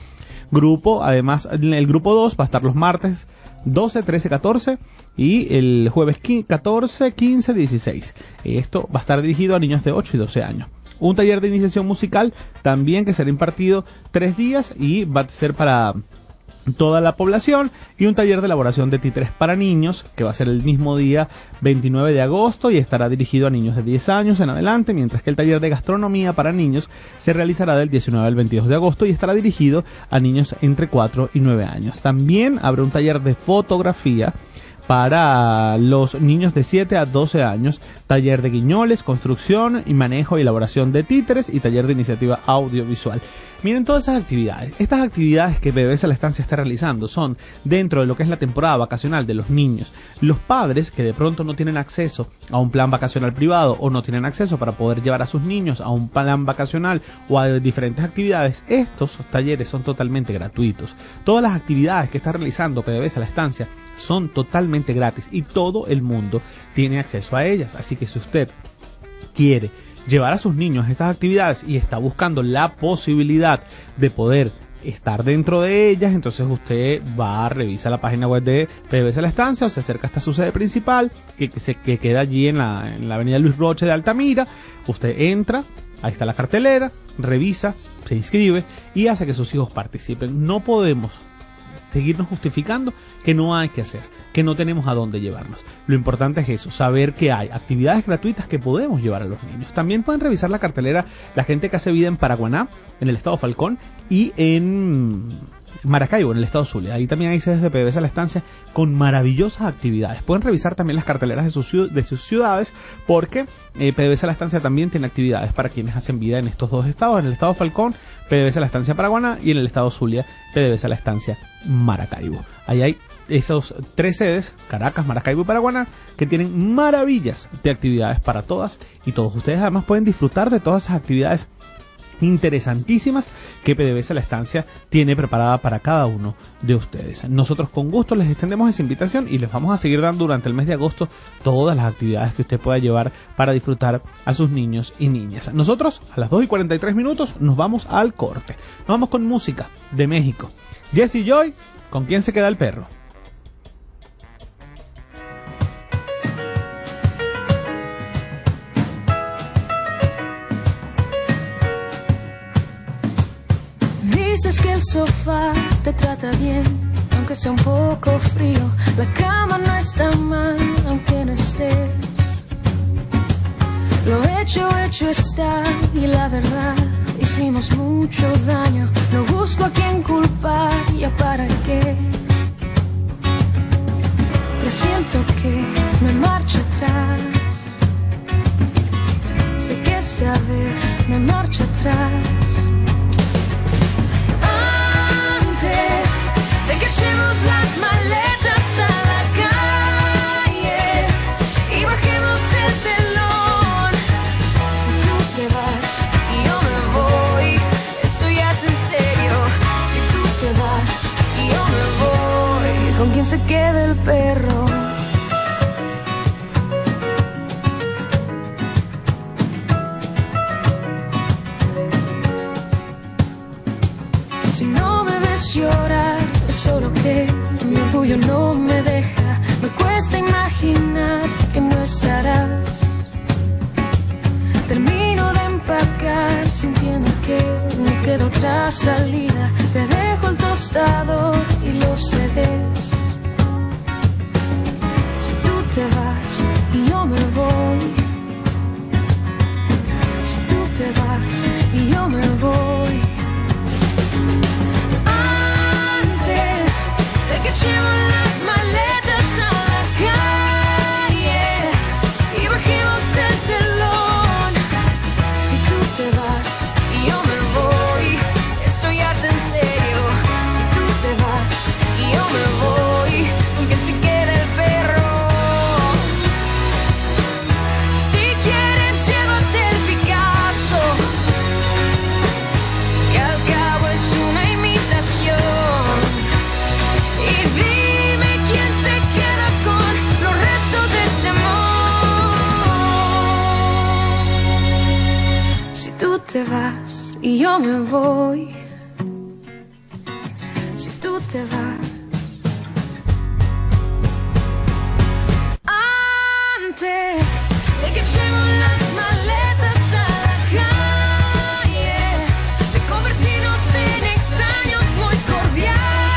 Además, el grupo 2 va a estar los martes 12, 13, 14 y el jueves 14, 15, 16. Esto va a estar dirigido a niños de 8 y 12 años. Un taller de iniciación musical también que será impartido 3 días y va a ser para toda la población, y un taller de elaboración de títeres para niños que va a ser el mismo día 29 de agosto y estará dirigido a niños de 10 años en adelante, mientras que el taller de gastronomía para niños se realizará del 19 al 22 de agosto y estará dirigido a niños entre 4 y 9 años. También habrá un taller de fotografía para los niños de 7 a 12 años, taller de guiñoles, construcción y manejo y elaboración de títeres y taller de iniciativa audiovisual. Miren todas esas actividades. Estas actividades que PDVSA La Estancia está realizando son dentro de lo que es la temporada vacacional de los niños. Los padres que de pronto no tienen acceso a un plan vacacional privado o no tienen acceso para poder llevar a sus niños a un plan vacacional o a diferentes actividades, estos talleres son totalmente gratuitos. Todas las actividades que está realizando PDVSA La Estancia son totalmente gratis y todo el mundo tiene acceso a ellas. Así que si usted quiere llevar a sus niños a estas actividades y está buscando la posibilidad de poder estar dentro de ellas, entonces usted va a revisar la página web de PDVSA La Estancia o se acerca hasta su sede principal que queda allí en la avenida Luis Roche de Altamira. Usted entra, ahí está la cartelera, revisa, se inscribe y hace que sus hijos participen. No podemos seguirnos justificando que no hay que hacer, que no tenemos a dónde llevarlos. Lo importante es eso, saber que hay actividades gratuitas que podemos llevar a los niños. También pueden revisar la cartelera la gente que hace vida en Paraguaná, en el estado Falcón, y en Maracaibo, en el estado Zulia. Ahí también hay sedes de PDVSA La Estancia con maravillosas actividades. Pueden revisar también las carteleras de sus ciudades, porque PDVSA La Estancia también tiene actividades para quienes hacen vida en estos dos estados, en el estado Falcón, PDVSA La Estancia Paraguaná, y en el estado Zulia, PDVSA La Estancia Maracaibo. Ahí hay esos 3 sedes, Caracas, Maracaibo y Paraguaná, que tienen maravillas de actividades para todas y todos. Ustedes además pueden disfrutar de todas esas actividades interesantísimas que PDVSA La Estancia tiene preparada para cada uno de ustedes. Nosotros con gusto les extendemos esa invitación y les vamos a seguir dando durante el mes de agosto todas las actividades que usted pueda llevar para disfrutar a sus niños y niñas. Nosotros a las 2:43 nos vamos al corte. Nos vamos con música de México. Jesse Joy, ¿con quién se queda el perro? Dices que el sofá te trata bien, aunque sea un poco frío. La cama no está mal, aunque no estés. Lo hecho está, y la verdad, hicimos mucho daño. No busco a quien culpar, ya para qué. Presiento que me marcho atrás. Sé que esa vez me marcho atrás. De que echemos las maletas a la calle y bajemos el telón. Si tú te vas y yo me voy, esto ya es en serio. Si tú te vas y yo me voy, ¿con quién se queda el perro? Si no me ves llorar, solo que mi orgullo no me deja. Me cuesta imaginar que no estarás. Termino de empacar sintiendo que no queda otra salida. Te dejo el tostador y los CDs. Si tú te vas y yo me voy. Si tú te vas y yo me voy. Que echemos las maletas a la calle y bajemos el telón. Si tú te vas y yo me voy, esto ya es en serio. Si tú te vas y yo me voy, ¿con quién se queda el perro? Si quieres llévate el Picasso, que al cabo es una imitación. Y dime quién se queda con los restos de este amor. Si tú te vas y yo me voy. Si tú te vas. Antes de que echemos las maletas a la calle, de convertirnos en extraños muy cordiales.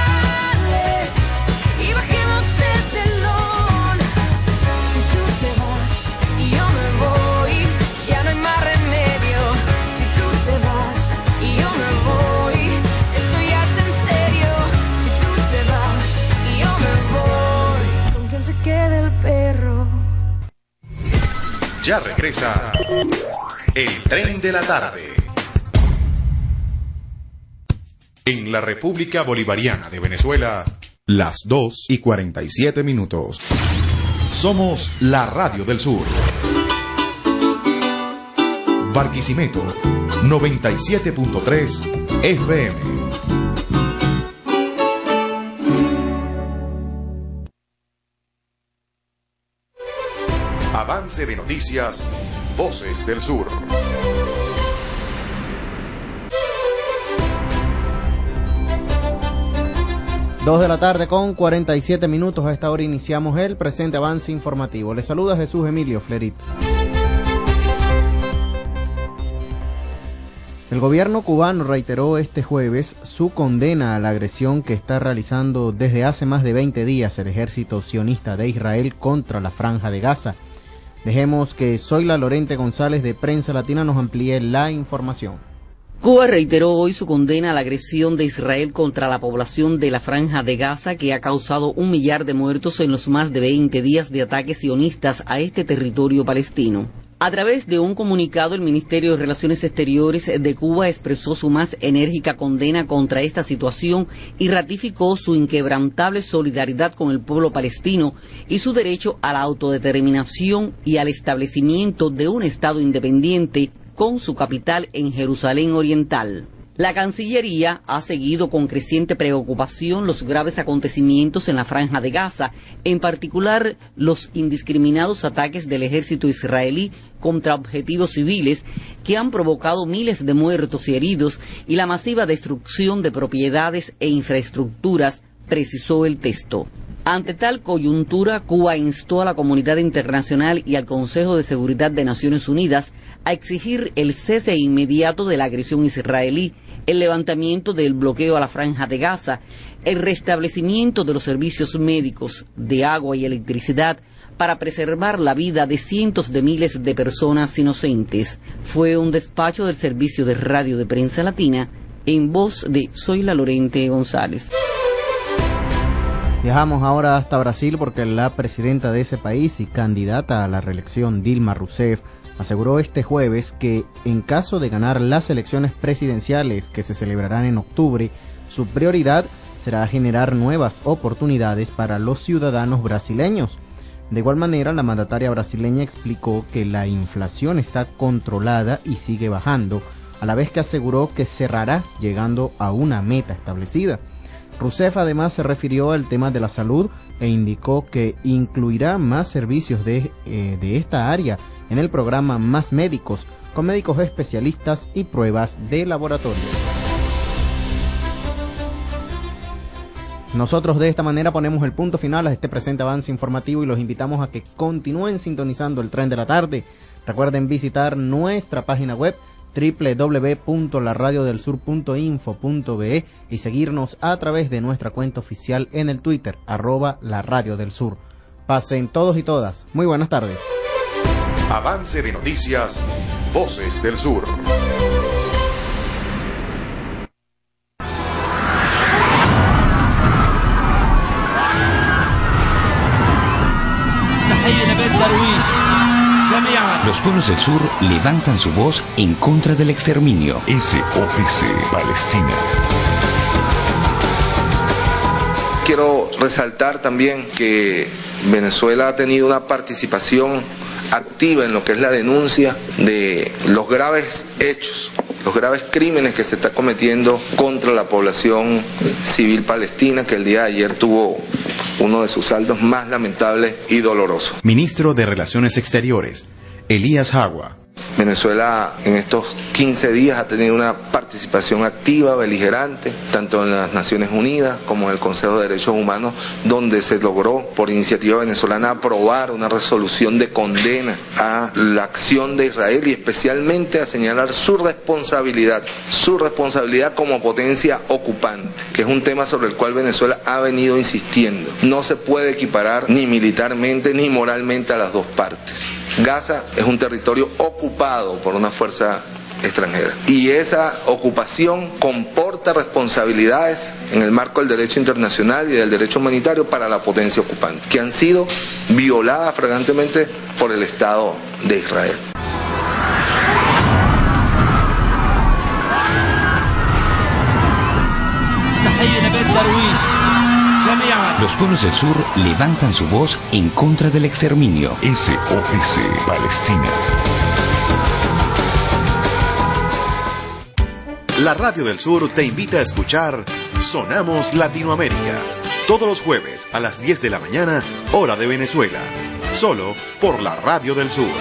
Ya regresa el tren de la tarde. En la República Bolivariana de Venezuela, las 2:47. Somos la Radio del Sur. Barquisimeto, 97.3 FM. Avance de noticias, Voces del Sur. Dos de la tarde con 47 minutos. A esta hora iniciamos el presente avance informativo. Les saluda Jesús Emilio Flerit. El gobierno cubano reiteró este jueves su condena a la agresión que está realizando desde hace más de 20 días el ejército sionista de Israel contra la Franja de Gaza. Dejemos que Zoila Lorente González de Prensa Latina nos amplíe la información. Cuba reiteró hoy su condena a la agresión de Israel contra la población de la Franja de Gaza, que ha causado 1 millar de muertos en los más de 20 días de ataques sionistas a este territorio palestino. A través de un comunicado, el Ministerio de Relaciones Exteriores de Cuba expresó su más enérgica condena contra esta situación y ratificó su inquebrantable solidaridad con el pueblo palestino y su derecho a la autodeterminación y al establecimiento de un Estado independiente con su capital en Jerusalén Oriental. La Cancillería ha seguido con creciente preocupación los graves acontecimientos en la Franja de Gaza, en particular los indiscriminados ataques del ejército israelí contra objetivos civiles que han provocado miles de muertos y heridos y la masiva destrucción de propiedades e infraestructuras, precisó el texto. Ante tal coyuntura, Cuba instó a la comunidad internacional y al Consejo de Seguridad de Naciones Unidas a exigir el cese inmediato de la agresión israelí, el levantamiento del bloqueo a la Franja de Gaza, el restablecimiento de los servicios médicos, de agua y electricidad para preservar la vida de cientos de miles de personas inocentes. Fue un despacho del Servicio de Radio de Prensa Latina en voz de Zoila Lorente González. Viajamos ahora hasta Brasil porque la presidenta de ese país y candidata a la reelección, Dilma Rousseff, aseguró este jueves que en caso de ganar las elecciones presidenciales que se celebrarán en octubre, su prioridad será generar nuevas oportunidades para los ciudadanos brasileños. De igual manera, la mandataria brasileña explicó que la inflación está controlada y sigue bajando, a la vez que aseguró que cerrará llegando a una meta establecida. Rousseff además se refirió al tema de la salud e indicó que incluirá más servicios de esta área en el programa Más Médicos, con médicos especialistas y pruebas de laboratorio. Nosotros de esta manera ponemos el punto final a este presente avance informativo y los invitamos a que continúen sintonizando el Tren de la Tarde. Recuerden visitar nuestra página web www.laradiodelsur.info.be y seguirnos a través de nuestra cuenta oficial en el Twitter, @laradiodelsur. Pasen todos y todas. Muy buenas tardes. Avance de noticias, Voces del Sur. Los pueblos del sur levantan su voz en contra del exterminio. SOS Palestina. Quiero resaltar también que Venezuela ha tenido una participación activa en lo que es la denuncia de los graves hechos, los graves crímenes que se está cometiendo contra la población civil palestina, que el día de ayer tuvo uno de sus saldos más lamentables y dolorosos. Ministro de Relaciones Exteriores, Elías Jagua. Venezuela en estos 15 días ha tenido una participación activa, beligerante, tanto en las Naciones Unidas como en el Consejo de Derechos Humanos, donde se logró, por iniciativa venezolana, aprobar una resolución de condena a la acción de Israel y especialmente a señalar su responsabilidad como potencia ocupante, que es un tema sobre el cual Venezuela ha venido insistiendo. No se puede equiparar ni militarmente ni moralmente a las dos partes. Gaza es un territorio ocupado por una fuerza extranjera y esa ocupación comporta responsabilidades en el marco del derecho internacional y del derecho humanitario para la potencia ocupante, que han sido violadas flagrantemente por el Estado de Israel. Los pueblos del sur levantan su voz en contra del exterminio. SOS Palestina. La Radio del Sur te invita a escuchar Sonamos Latinoamérica, todos los jueves a las 10 de la mañana, hora de Venezuela, solo por la Radio del Sur.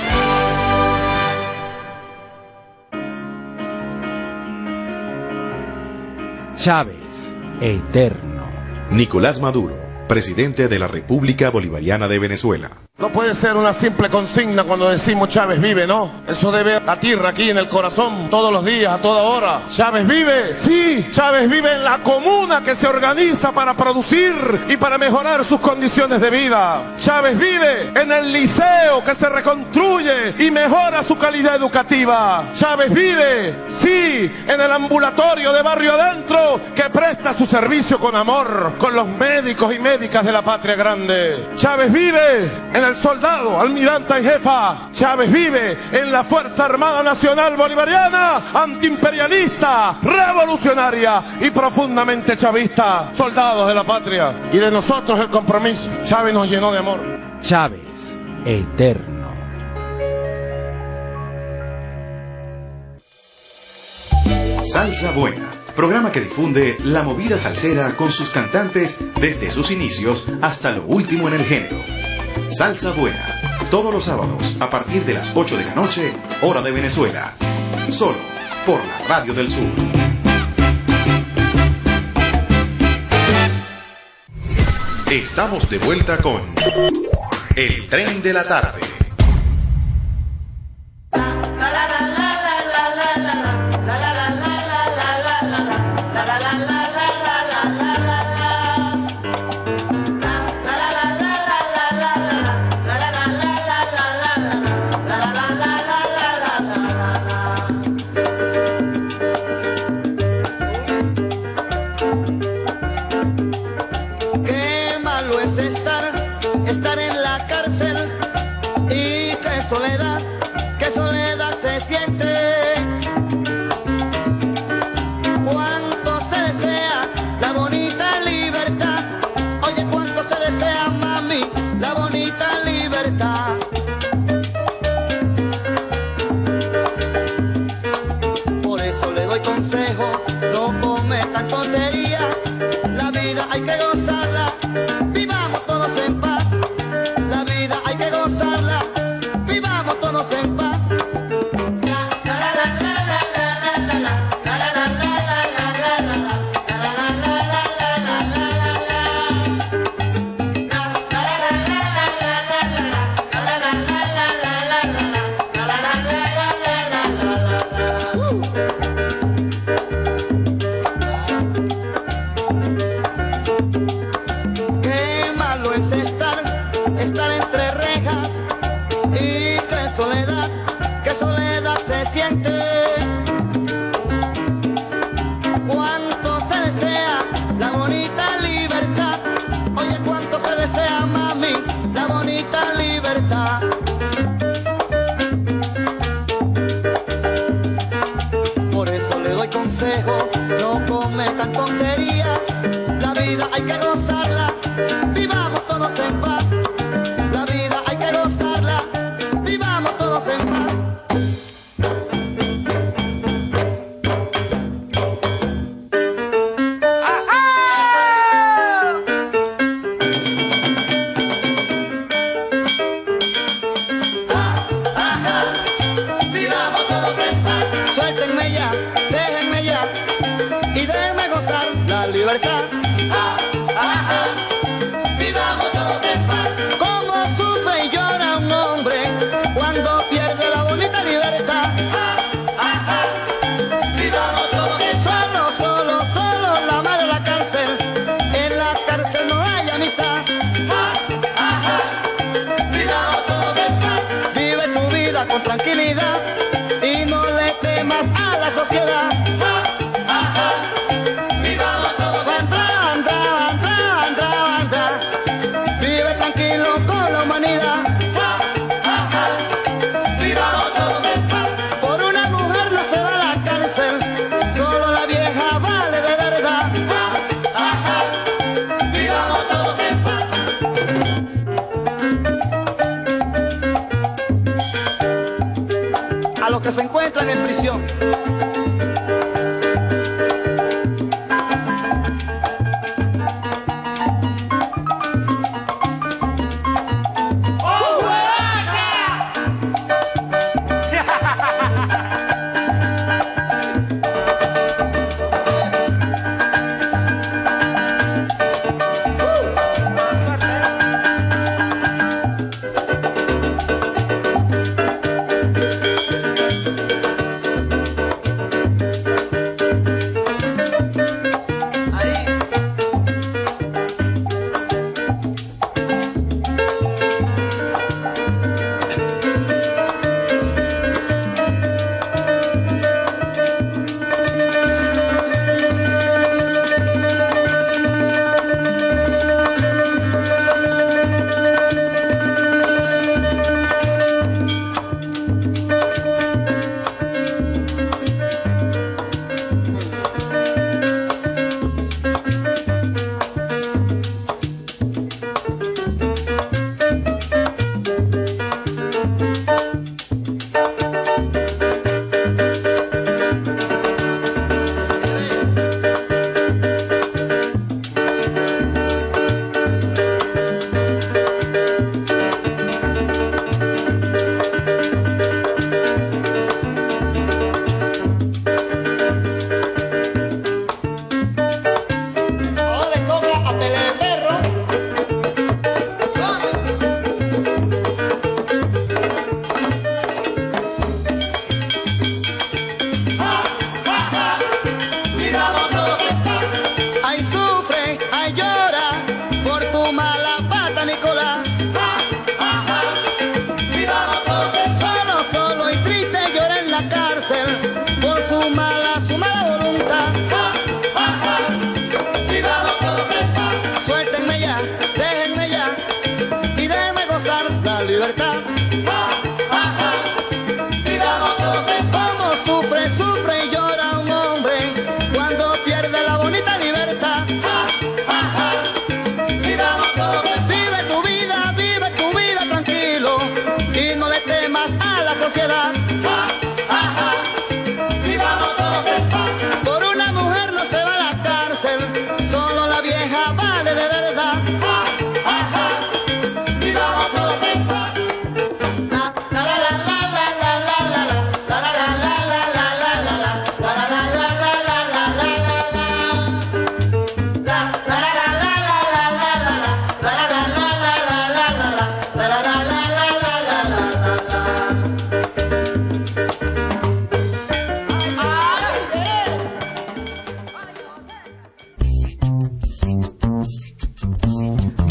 Chávez, eterno. Nicolás Maduro, presidente de la República Bolivariana de Venezuela. No puede ser una simple consigna cuando decimos Chávez vive, ¿no? Eso debe latir aquí en el corazón todos los días, a toda hora. ¿Chávez vive? Sí, Chávez vive en la comuna que se organiza para producir y para mejorar sus condiciones de vida. Chávez vive en el liceo que se reconstruye y mejora su calidad educativa. Chávez vive, sí, en el ambulatorio de Barrio Adentro que presta su servicio con amor, con los médicos y médicas de la patria grande. Chávez vive en el soldado, almirante en jefa. Chávez vive en la Fuerza Armada Nacional Bolivariana, antiimperialista, revolucionaria y profundamente chavista. Soldados de la patria y de nosotros el compromiso. Chávez nos llenó de amor. Chávez, eterno. Salsa Buena, programa que difunde la movida salsera con sus cantantes desde sus inicios hasta lo último en el género. Salsa Buena, todos los sábados a partir de las 8 de la noche, hora de Venezuela. Solo por la Radio del Sur. Estamos de vuelta con El Tren de la Tarde.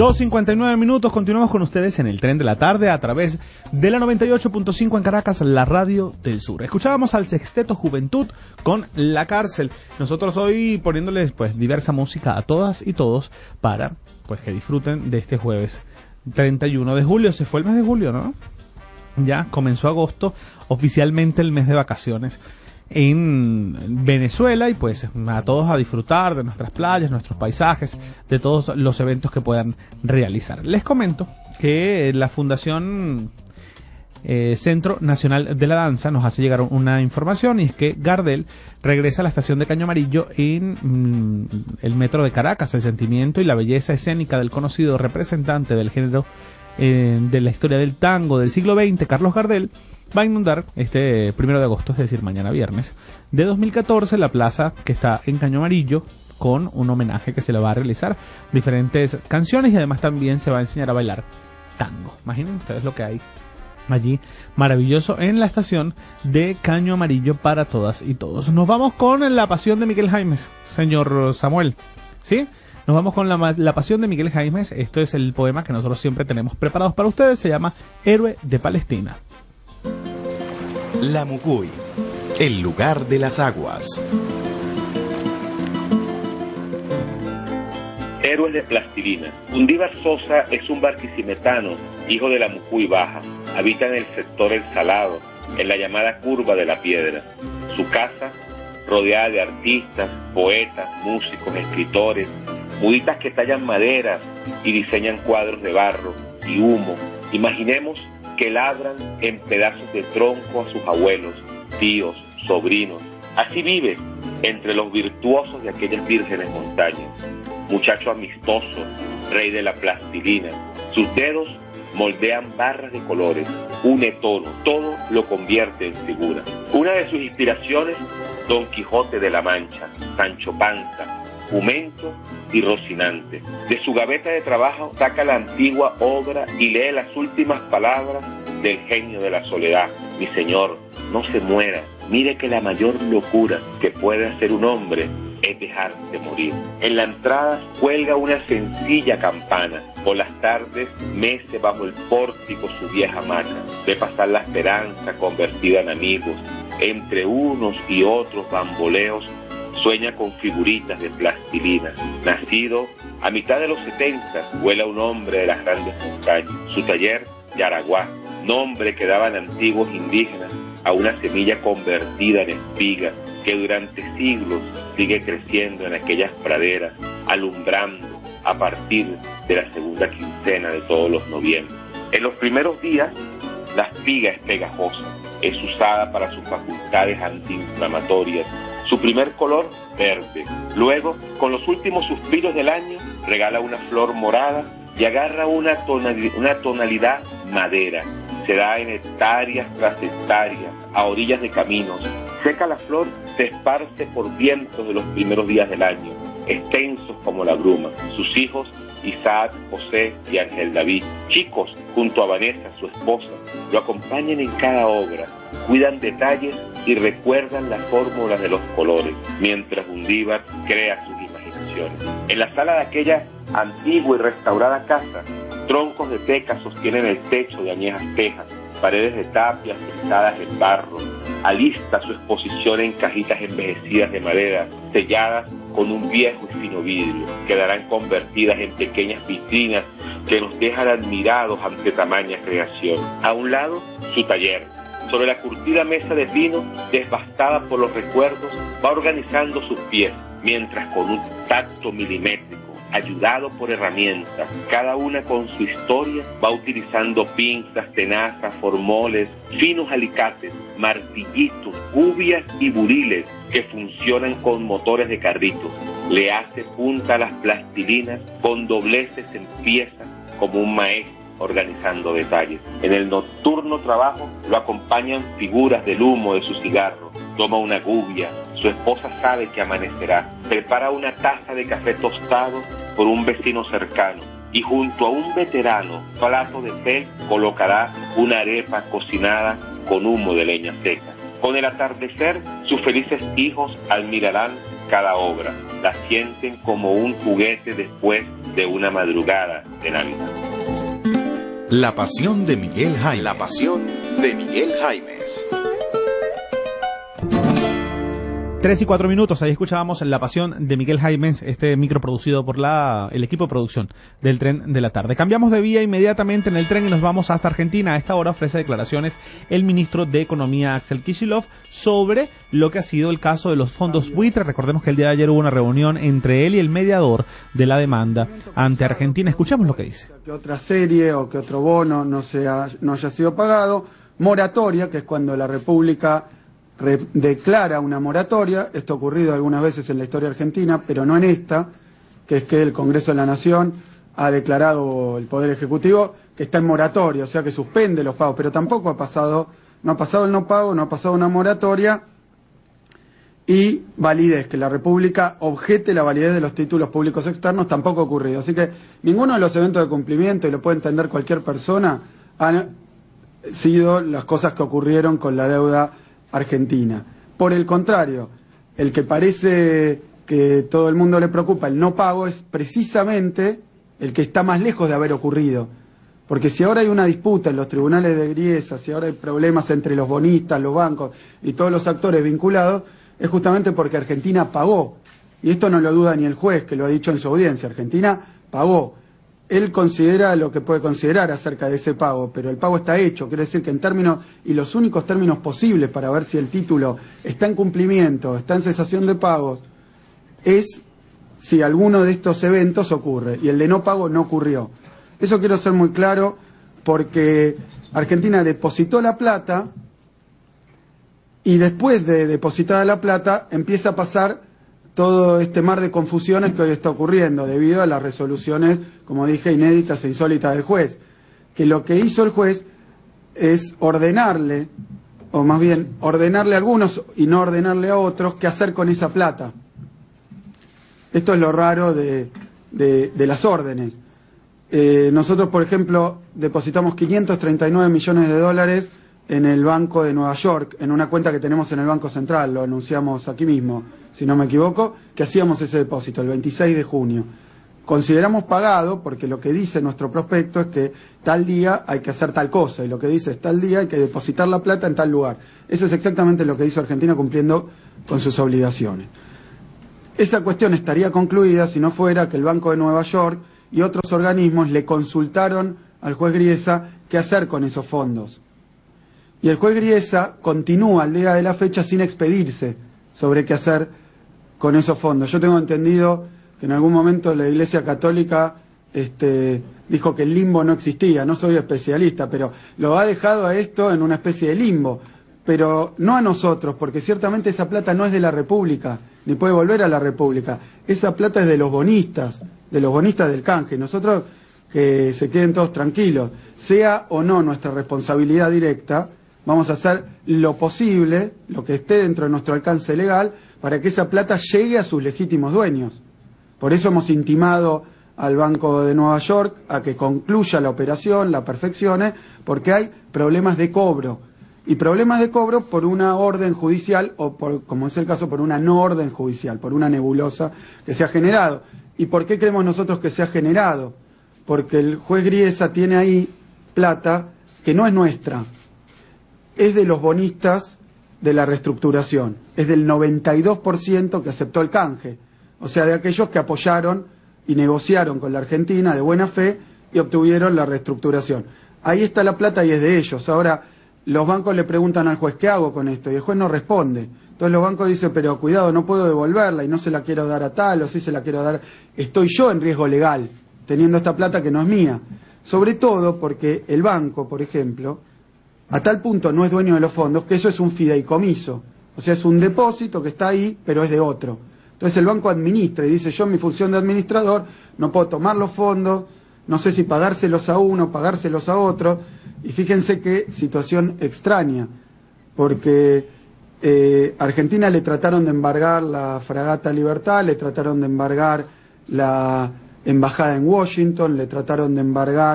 2:59 minutos, continuamos con ustedes en el Tren de la Tarde a través de la 98.5 en Caracas, la radio del sur. Escuchábamos al Sexteto Juventud con La Cárcel. Nosotros hoy poniéndoles pues diversa música a todas y todos para pues que disfruten de este jueves 31 de julio. Se fue el mes de julio, ¿no? Ya comenzó agosto, oficialmente el mes de vacaciones en Venezuela, y pues a todos a disfrutar de nuestras playas, nuestros paisajes, de todos los eventos que puedan realizar. Les comento que la Fundación Centro Nacional de la Danza nos hace llegar una información, y es que Gardel regresa a la estación de Caño Amarillo en el metro de Caracas. El sentimiento y la belleza escénica del conocido representante del género de la historia del tango del siglo XX, Carlos Gardel, va a inundar este 1 de agosto, es decir, mañana viernes, de 2014, la plaza que está en Caño Amarillo, con un homenaje que se le va a realizar, diferentes canciones, y además también se va a enseñar a bailar tango. Imaginen ustedes lo que hay allí maravilloso en la estación de Caño Amarillo para todas y todos. Nos vamos con La Pasión de Miguel Jaimes, señor Samuel, ¿sí? Nos vamos con la Pasión de Miguel Jaimes. Esto es el poema que nosotros siempre tenemos preparados para ustedes. Se llama Héroe de Palestina. La Mucuy, el lugar de las aguas. Héroes de plastilina. Undívar Sosa es un barquisimetano, hijo de la Mucuy Baja. Habita en el sector El Salado, en la llamada Curva de la Piedra. Su casa, rodeada de artistas, poetas, músicos, escritores, muditas que tallan maderas y diseñan cuadros de barro y humo. Imaginemos que labran en pedazos de tronco a sus abuelos, tíos, sobrinos. Así vive entre los virtuosos de aquellas vírgenes montañas. Muchacho amistoso, rey de la plastilina. Sus dedos moldean barras de colores, une tono, todo lo convierte en figura. Una de sus inspiraciones, Don Quijote de la Mancha, Sancho Panza, Jumento y Rocinante. De su gaveta de trabajo saca la antigua obra y lee las últimas palabras del genio de la soledad. Mi señor, no se muera, mire que la mayor locura que puede hacer un hombre es dejarse morir. En la entrada cuelga una sencilla campana. Por las tardes mece bajo el pórtico su vieja hamaca. Ve pasar la esperanza convertida en amigos. Entre unos y otros bamboleos sueña con figuritas de plastilina. Nacido a mitad de los 70, vuela un hombre de las grandes montañas. Su taller, Yaraguá, nombre que daban antiguos indígenas a una semilla convertida en espiga que durante siglos sigue creciendo en aquellas praderas, alumbrando a partir de la segunda quincena de todos los noviembres. En los primeros días, la espiga es pegajosa, es usada para sus facultades antiinflamatorias. Su primer color, verde. Luego, con los últimos suspiros del año, regala una flor morada y agarra una tonalidad madera. Se da en hectáreas tras hectáreas, a orillas de caminos. Seca la flor, se esparce por vientos de los primeros días del año, extensos como la bruma. Sus hijos, Isaac, José y Ángel David, chicos junto a Vanessa, su esposa, lo acompañan en cada obra, cuidan detalles y recuerdan las fórmulas de los colores, mientras Undívar crea sus imaginaciones. En la sala de aquella antigua y restaurada casa, troncos de teca sostienen el techo de añejas tejas, paredes de tapias pintadas en barro. Alista su exposición en cajitas envejecidas de madera, selladas con un viejo y fino vidrio. Quedarán convertidas en pequeñas vitrinas que nos dejan admirados ante tamaña creación. A un lado, su taller. Sobre la curtida mesa de pino, devastada por los recuerdos, va organizando sus pies, mientras con un tacto milimétrico, ayudado por herramientas, cada una con su historia, va utilizando pinzas, tenazas, formoles, finos alicates, martillitos, gubias y buriles que funcionan con motores de carritos. Le hace punta a las plastilinas, con dobleces en piezas, como un maestro organizando detalles. En el nocturno trabajo lo acompañan figuras del humo de su cigarro. Toma una gubia, su esposa sabe que amanecerá. Prepara una taza de café tostado por un vecino cercano y junto a un veterano plato de té colocará una arepa cocinada con humo de leña seca. Con el atardecer, sus felices hijos admirarán cada obra, la sienten como un juguete después de una madrugada de Navidad. La pasión de Miguel Jaimes. La pasión de Miguel Jaimes. 3:04, ahí escuchábamos La pasión de Miguel Jaimes, este micro producido por el equipo de producción del Tren de la Tarde. Cambiamos de vía inmediatamente en el tren y nos vamos hasta Argentina. A esta hora ofrece declaraciones el ministro de Economía, Axel Kicillof, sobre lo que ha sido el caso de los fondos buitre. Recordemos que el día de ayer hubo una reunión entre él y el mediador de la demanda ante Argentina. Escuchamos lo que dice. Que otra serie o que otro bono no haya sido pagado. Moratoria, que es cuando la República declara una moratoria. Esto ha ocurrido algunas veces en la historia argentina, pero no en esta, que es que el Congreso de la Nación ha declarado, el Poder Ejecutivo, que está en moratoria, o sea que suspende los pagos, pero tampoco no ha pasado el no pago, no ha pasado una moratoria y validez, que la República objete la validez de los títulos públicos externos, tampoco ha ocurrido. Así que ninguno de los eventos de cumplimiento, y lo puede entender cualquier persona, han sido las cosas que ocurrieron con la deuda argentina. Por el contrario, el que parece que todo el mundo le preocupa, el no pago, es precisamente el que está más lejos de haber ocurrido. Porque si ahora hay una disputa en los tribunales de Griesa, si ahora hay problemas entre los bonistas, los bancos y todos los actores vinculados, es justamente porque Argentina pagó. Y esto no lo duda ni el juez, que lo ha dicho en su audiencia. Argentina pagó. Él considera lo que puede considerar acerca de ese pago, pero el pago está hecho. Quiere decir que en términos, y los únicos términos posibles para ver si el título está en cumplimiento, está en cesación de pagos, es si alguno de estos eventos ocurre, y el de no pago no ocurrió. Eso quiero ser muy claro, porque Argentina depositó la plata, y después de depositada la plata, empieza a pasar todo este mar de confusiones que hoy está ocurriendo debido a las resoluciones, como dije, inéditas e insólitas del juez. Que lo que hizo el juez es ordenarle, o más bien ordenarle a algunos y no ordenarle a otros, qué hacer con esa plata. Esto es lo raro de las órdenes. Nosotros, por ejemplo, depositamos 539 millones de dólares en el Banco de Nueva York, en una cuenta que tenemos en el Banco Central, lo anunciamos aquí mismo, si no me equivoco, que hacíamos ese depósito el 26 de junio. Consideramos pagado, porque lo que dice nuestro prospecto es que tal día hay que hacer tal cosa, y lo que dice es tal día hay que depositar la plata en tal lugar. Eso es exactamente lo que hizo Argentina cumpliendo con sus obligaciones. Esa cuestión estaría concluida si no fuera que el Banco de Nueva York y otros organismos le consultaron al juez Griesa qué hacer con esos fondos. Y el juez Griesa continúa al día de la fecha sin expedirse sobre qué hacer con esos fondos. Yo tengo entendido que en algún momento la Iglesia Católica dijo que el limbo no existía. No soy especialista, pero lo ha dejado a esto en una especie de limbo. Pero no a nosotros, porque ciertamente esa plata no es de la República, ni puede volver a la República. Esa plata es de los bonistas del canje. Nosotros, que se queden todos tranquilos, sea o no nuestra responsabilidad directa, vamos a hacer lo posible, lo que esté dentro de nuestro alcance legal, para que esa plata llegue a sus legítimos dueños. Por eso hemos intimado al Banco de Nueva York a que concluya la operación, la perfeccione, porque hay problemas de cobro. Y problemas de cobro por una orden judicial o, como es el caso, por una no orden judicial, por una nebulosa que se ha generado. ¿Y por qué creemos nosotros que se ha generado? Porque el juez Griesa tiene ahí plata que no es nuestra. Es de los bonistas de la reestructuración, es del 92% que aceptó el canje, o sea, de aquellos que apoyaron y negociaron con la Argentina de buena fe y obtuvieron la reestructuración. Ahí está la plata y es de ellos. Ahora, los bancos le preguntan al juez, ¿qué hago con esto? Y el juez no responde. Entonces los bancos dicen, pero cuidado, no puedo devolverla y no se la quiero dar a tal, o sí se la quiero dar. Estoy yo en riesgo legal, teniendo esta plata que no es mía. Sobre todo porque el banco, por ejemplo, a tal punto no es dueño de los fondos que eso es un fideicomiso. O sea, es un depósito que está ahí, pero es de otro. Entonces el banco administra y dice, yo en mi función de administrador no puedo tomar los fondos, no sé si pagárselos a uno, pagárselos a otro. Y fíjense qué situación extraña, porque Argentina le trataron de embargar la fragata Libertad, le trataron de embargar la embajada en Washington, le trataron de embargar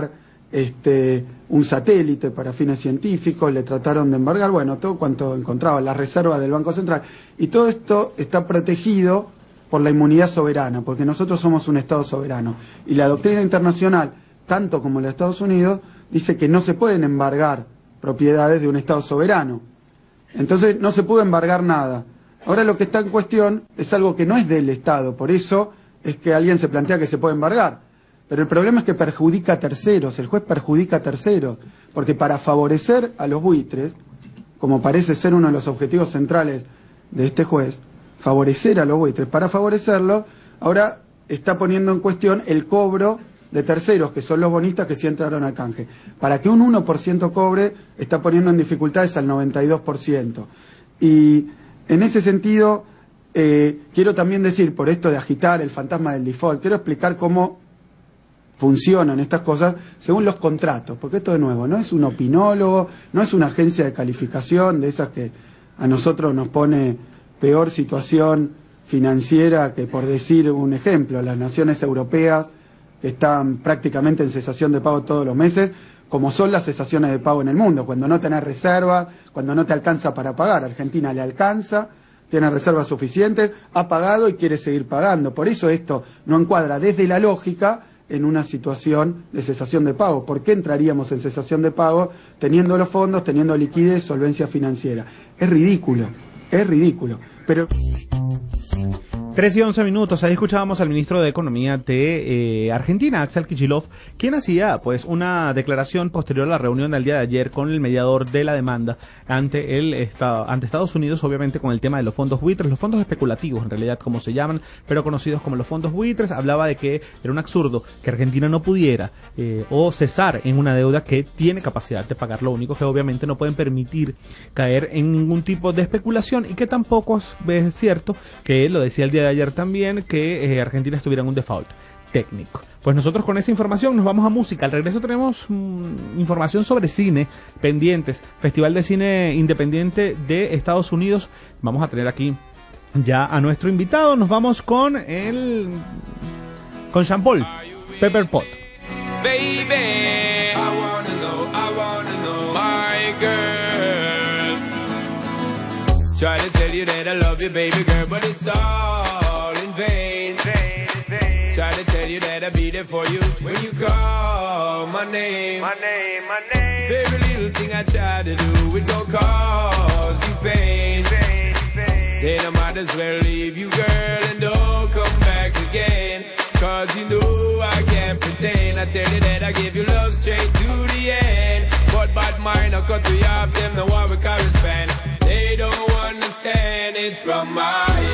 un satélite para fines científicos, le trataron de embargar, bueno, todo cuanto encontraban, las reservas del Banco Central. Y todo esto está protegido por la inmunidad soberana, porque nosotros somos un Estado soberano. Y la doctrina internacional, tanto como la de Estados Unidos, dice que no se pueden embargar propiedades de un Estado soberano. Entonces no se pudo embargar nada. Ahora lo que está en cuestión es algo que no es del Estado, por eso es que alguien se plantea que se puede embargar. Pero el problema es que perjudica a terceros, el juez perjudica a terceros, porque para favorecer a los buitres, como parece ser uno de los objetivos centrales de este juez, favorecer a los buitres, para favorecerlo, ahora está poniendo en cuestión el cobro de terceros, que son los bonistas que sí entraron al canje. Para que un 1% cobre, está poniendo en dificultades al 92%. Y en ese sentido, quiero también decir, por esto de agitar el fantasma del default, quiero explicar cómo funcionan estas cosas según los contratos, porque esto de nuevo no es un opinólogo, no es una agencia de calificación de esas que a nosotros nos pone peor situación financiera que, por decir un ejemplo, las naciones europeas que están prácticamente en cesación de pago todos los meses, como son las cesaciones de pago en el mundo, cuando no tenés reserva, cuando no te alcanza para pagar. Argentina le alcanza, tiene reservas suficientes, ha pagado y quiere seguir pagando. Por eso esto no encuadra desde la lógica en una situación de cesación de pago. ¿Por qué entraríamos en cesación de pago teniendo los fondos, teniendo liquidez, solvencia financiera? Es ridículo, pero... 3:11. Ahí escuchábamos al ministro de Economía de Argentina, Axel Kicillof, quien hacía pues una declaración posterior a la reunión del día de ayer con el mediador de la demanda ante Estados Unidos, obviamente con el tema de los fondos buitres, los fondos especulativos en realidad como se llaman, pero conocidos como los fondos buitres. Hablaba de que era un absurdo que Argentina no pudiera o cesar en una deuda que tiene capacidad de pagar. Lo único que obviamente no pueden permitir caer en ningún tipo de especulación, y que tampoco es cierto, que lo decía el día de ayer también, que Argentina estuviera en un default técnico. Pues nosotros con esa información nos vamos a música. Al regreso tenemos información sobre cine pendientes, Festival de Cine Independiente de Estados Unidos. Vamos a tener aquí ya a nuestro invitado. Nos vamos con Sean Paul, Pepper Pot. Baby, I wanna know, my girl. Try to tell you that I love you, baby girl, but it's all in vain. Try to tell you that I'll be there for you when you call my name. Every little thing I try to do, it gon' cause you pain. Then I might as well leave you, girl, and don't come back again. Cause you know I can't pretend. I tell you that I give you love straight to the end. But bad mind, I cut you off, them know why we correspond. They don't understand it from my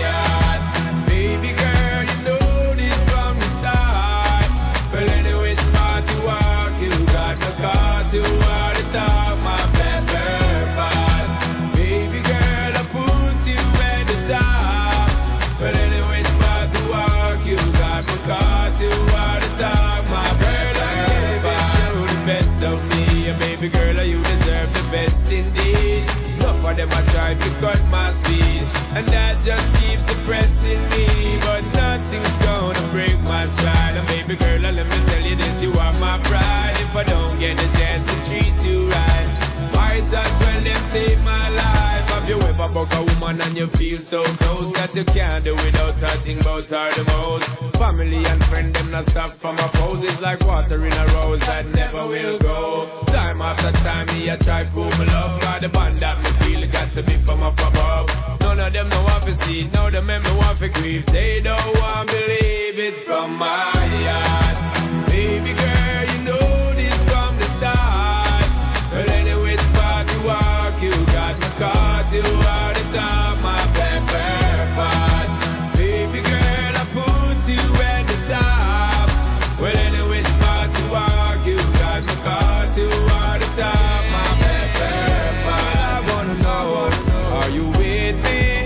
heart. Baby girl, you know this from the start. Well, anyway, it's far to walk. You got the car to all the top, my pepper pot. Baby girl, I put you at the top. Well, anyway, it's far to walk. You got the car to all the top, my pepper pot. You the best of me, and baby girl, you deserve the best indeed. For them I try to cut my speed, and that just keeps depressing me. But nothing's gonna break my stride. And baby girl, let me tell you this, you are my pride. If I don't get a chance to treat you right, might as well them take my life. Have you ever buck a woman and you feel so close that you can't do without touching about her the most? Family and friend them not stop from a pose. It's like water in a rose that never will go. Time after time me I try to prove my love. Got the band that me feel it got to be from up above. None of them know what to see, none of them make me want to grieve. They don't want to believe it's from my heart. Baby girl, you know this from the start. Well anyway, it's far to walk. You got my car to all the top, my pepper pot. Baby girl, I put you at the top. Well anyway, it's far to walk. You got my car to all the top, my pepper pot. I wanna know, are you with me,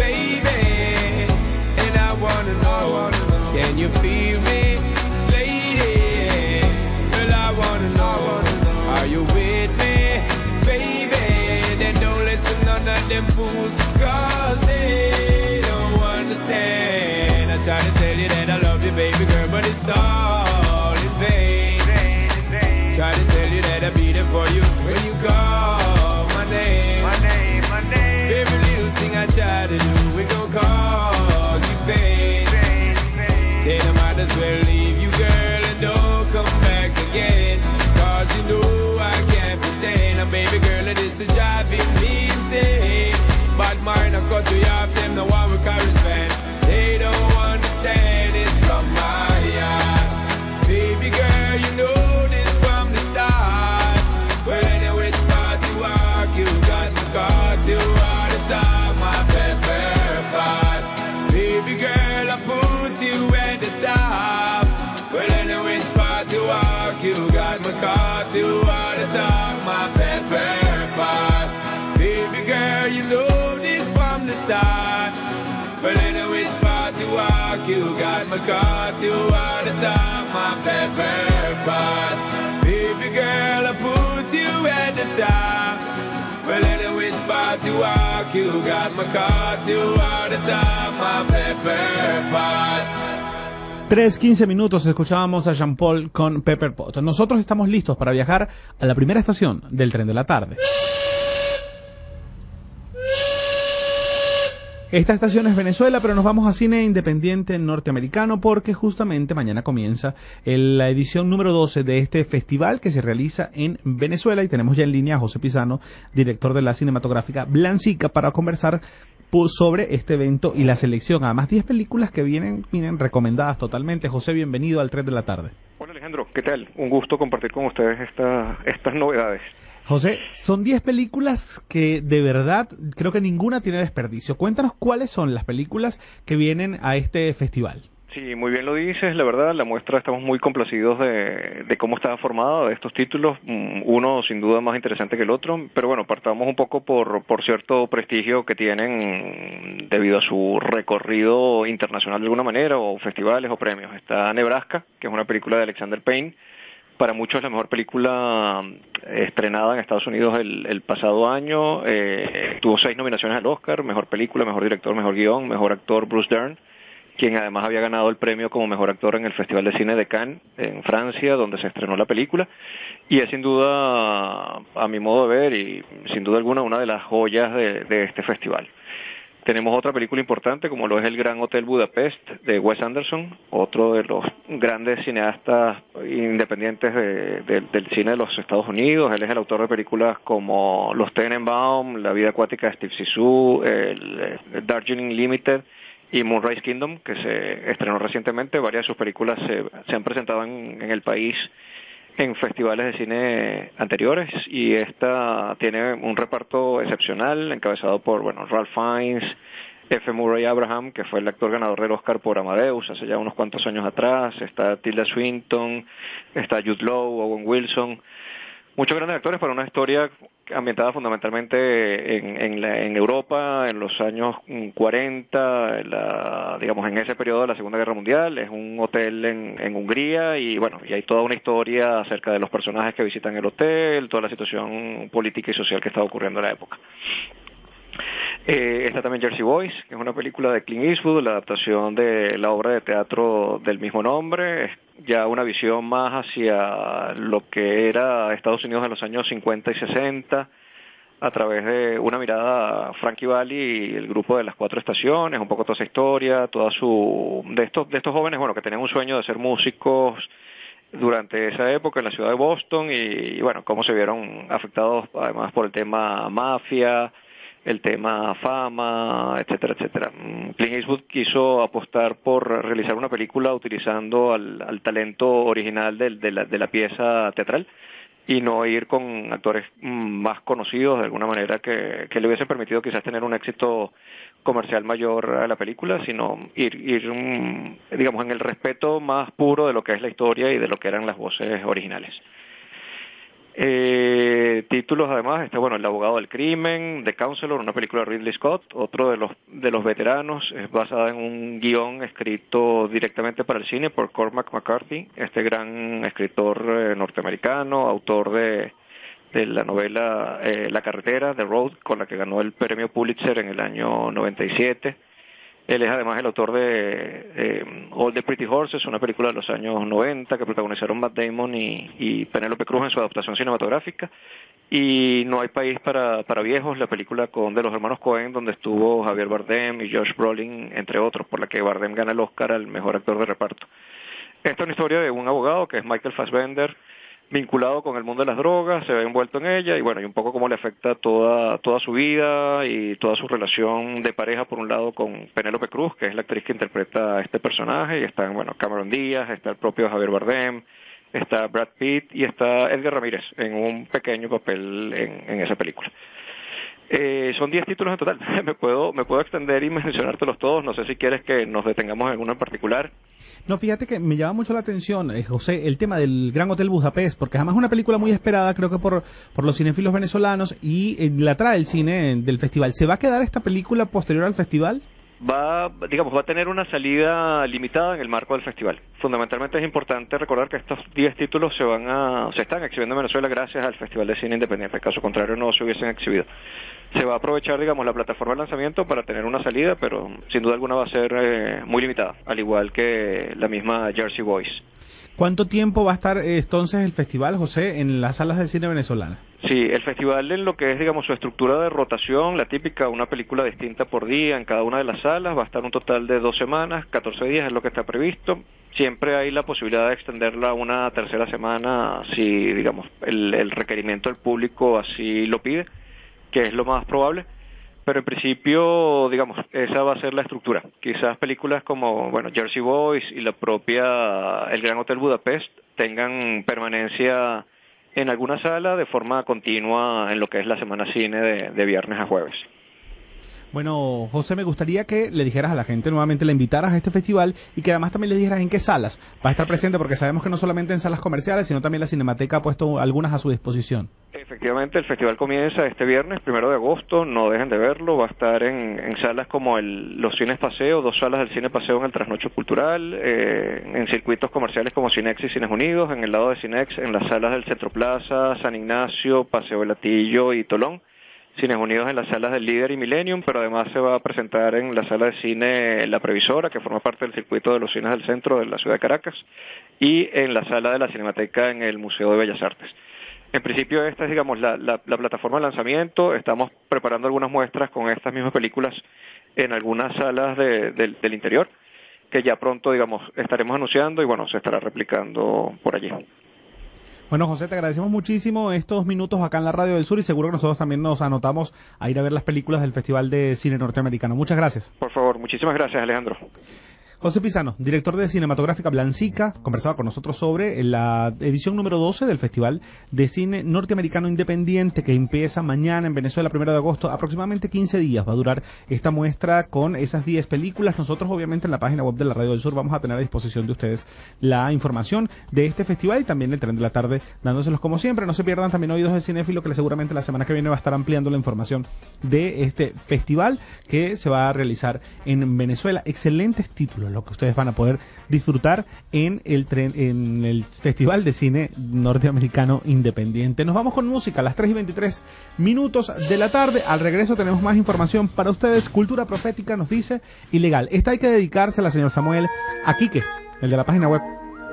baby? And I wanna know, can you feel me, lady? Well, I wanna know, are you with me, baby? Then don't listen to none of them fools, cause they don't understand. I try to tell you that I love you, baby girl, but it's all in vain. Try to as well leave you, girl, and don't come back again. Cause you know I can't pretend. And baby girl, this is driving me insane. Bad mind, I cut you off, them the one we correspond. They don't understand it from my heart. Baby girl, you know this from the start. Well, anyway, it's far to walk. You got my car to all the time, my pepper pot. Baby girl, I put you at the top. Well, anyway, it's far to walk. You got my car to all the time, my pepper pot. Baby girl, you know this from the start. Well, anyway, it's far to walk. You got my car to all the time, my pepper pot. Baby girl, I put you at the top. Well, anyway, it's far to walk. You got my car to all the time, my pepper pot. 3:15 minutos, escuchábamos a Jean Paul con Pepper Pot. Nosotros estamos listos para viajar a la primera estación del tren de la tarde. Esta estación es Venezuela, pero nos vamos a cine independiente norteamericano porque justamente mañana comienza la edición número 12 de este festival que se realiza en Venezuela y tenemos ya en línea a José Pisano, director de la cinematográfica Blancica, para conversar sobre este evento y la selección. Además, 10 películas que vienen recomendadas totalmente. José, bienvenido al Tren de la Tarde. Hola Alejandro, ¿qué tal? Un gusto compartir con ustedes estas novedades. José, son 10 películas que de verdad creo que ninguna tiene desperdicio. Cuéntanos cuáles son las películas que vienen a este festival. Sí, muy bien lo dices, la verdad, la muestra estamos muy complacidos de cómo está formada, de estos títulos, uno sin duda más interesante que el otro, pero bueno, partamos un poco por cierto prestigio que tienen debido a su recorrido internacional de alguna manera, o festivales o premios. Está Nebraska, que es una película de Alexander Payne, para muchos es la mejor película estrenada en Estados Unidos el pasado año, tuvo 6 nominaciones al Oscar, mejor película, mejor director, mejor guión, mejor actor Bruce Dern, quien además había ganado el premio como mejor actor en el Festival de Cine de Cannes, en Francia, donde se estrenó la película, y es sin duda, a mi modo de ver, y sin duda alguna, una de las joyas de este festival. Tenemos otra película importante, como lo es El Gran Hotel Budapest, de Wes Anderson, otro de los grandes cineastas independientes del cine de los Estados Unidos. Él es el autor de películas como Los Tenenbaum, La vida acuática de Steve Zissou, el Darjeeling Limited y Moonrise Kingdom, que se estrenó recientemente. Varias de sus películas se han presentado en el país en festivales de cine anteriores, y esta tiene un reparto excepcional encabezado por Ralph Fiennes, F. Murray Abraham, que fue el actor ganador del Oscar por Amadeus hace ya unos cuantos años atrás, está Tilda Swinton, está Jude Law, Owen Wilson, muchos grandes actores para una historia ambientada fundamentalmente en Europa en los años 40, en ese periodo de la Segunda Guerra Mundial. Es un hotel en Hungría y hay toda una historia acerca de los personajes que visitan el hotel, toda la situación política y social que estaba ocurriendo en la época. Está también Jersey Boys, que es una película de Clint Eastwood, la adaptación de la obra de teatro del mismo nombre. Es ya una visión más hacia lo que era Estados Unidos en los años 50 y 60, a través de una mirada a Frankie Valli y el grupo de las 4 estaciones, un poco toda esa historia, de estos jóvenes que tenían un sueño de ser músicos durante esa época en la ciudad de Boston y cómo se vieron afectados además por el tema mafia, el tema fama, etcétera, etcétera. Clint Eastwood quiso apostar por realizar una película utilizando al talento original de la pieza teatral y no ir con actores más conocidos de alguna manera que le hubiesen permitido quizás tener un éxito comercial mayor a la película, sino ir en el respeto más puro de lo que es la historia y de lo que eran las voces originales. Títulos además está El abogado del crimen, The Counselor, una película de Ridley Scott, otro de los veteranos. Es basada en un guión escrito directamente para el cine por Cormac McCarthy, este gran escritor norteamericano, autor de la novela La carretera, The Road, con la que ganó el premio Pulitzer en el año 97. Él es además el autor de All the Pretty Horses, una película de los años 90 que protagonizaron Matt Damon y Penélope Cruz en su adaptación cinematográfica. Y No hay país para viejos, la película de los hermanos Coen, donde estuvo Javier Bardem y Josh Brolin, entre otros, por la que Bardem gana el Oscar al mejor actor de reparto. Esta es una historia de un abogado que es Michael Fassbender, vinculado con el mundo de las drogas, se ve envuelto en ella y bueno, y un poco cómo le afecta toda su vida y toda su relación de pareja, por un lado con Penélope Cruz, que es la actriz que interpreta a este personaje, y están, bueno, Cameron Díaz, está el propio Javier Bardem, está Brad Pitt y está Edgar Ramírez en un pequeño papel en esa película. Son 10 títulos en total. Me puedo extender y mencionártelos todos. No sé si quieres que nos detengamos en alguno en particular. No, fíjate que me llama mucho la atención, José, el tema del Gran Hotel Budapest, porque además es una película muy esperada, creo que por los cinéfilos venezolanos, y la trae el cine del festival. ¿Se va a quedar esta película posterior al festival? Va a tener una salida limitada en el marco del festival. Fundamentalmente es importante recordar que estos 10 títulos se están exhibiendo en Venezuela gracias al Festival de Cine Independiente. En caso contrario no se hubiesen exhibido. Se va a aprovechar, la plataforma de lanzamiento para tener una salida, pero sin duda alguna va a ser muy limitada, al igual que la misma Jersey Boys. ¿Cuánto tiempo va a estar entonces el festival, José, en las salas de cine venezolana? Sí, el festival en lo que es, su estructura de rotación, la típica, una película distinta por día en cada una de las salas, va a estar un total de 2 semanas, 14 días es lo que está previsto. Siempre hay la posibilidad de extenderla una tercera semana si, el requerimiento del público así lo pide, que es lo más probable. Pero en principio, esa va a ser la estructura. Quizás películas como, Jersey Boys y la propia El Gran Hotel Budapest tengan permanencia en alguna sala de forma continua en lo que es la semana cine de viernes a jueves. Bueno, José, me gustaría que le dijeras a la gente, nuevamente le invitaras a este festival y que además también le dijeras en qué salas va a estar presente, porque sabemos que no solamente en salas comerciales, sino también la Cinemateca ha puesto algunas a su disposición. Efectivamente, el festival comienza este viernes, 1 de agosto, no dejen de verlo, va a estar en salas como los Cines Paseo, 2 salas del Cine Paseo en el Trasnocho Cultural, en circuitos comerciales como Cinex y Cines Unidos, en el lado de Cinex, en las salas del Centro Plaza, San Ignacio, Paseo del Latillo y Tolón. Cines Unidos en las salas del Líder y Millennium, pero además se va a presentar en la sala de cine La Previsora, que forma parte del circuito de los cines del centro de la ciudad de Caracas, y en la sala de la Cinemateca en el Museo de Bellas Artes. En principio esta es, la plataforma de lanzamiento. Estamos preparando algunas muestras con estas mismas películas en algunas salas del interior, que ya pronto, estaremos anunciando y, se estará replicando por allí. Bueno, José, te agradecemos muchísimo estos minutos acá en la Radio del Sur y seguro que nosotros también nos anotamos a ir a ver las películas del Festival de Cine Norteamericano. Muchas gracias. Por favor, muchísimas gracias, Alejandro. José Pisano, director de Cinematográfica Blancica, conversaba con nosotros sobre la edición número 12 del Festival de Cine Norteamericano Independiente que empieza mañana en Venezuela, 1 de agosto, aproximadamente 15 días va a durar esta muestra con esas 10 películas. Nosotros obviamente en la página web de la Radio del Sur vamos a tener a disposición de ustedes la información de este festival y también el Tren de la Tarde dándoselos como siempre. No se pierdan también Oídos de Cinéfilo, que seguramente la semana que viene va a estar ampliando la información de este festival que se va a realizar en Venezuela. Excelentes títulos lo que ustedes van a poder disfrutar en el Festival de Cine Norteamericano Independiente. Nos vamos con música a las 3:23 de la tarde. Al regreso tenemos más información para ustedes. Cultura Profética nos dice ilegal. Esta hay que dedicársela, señor Samuel, a Quique, el de la página web.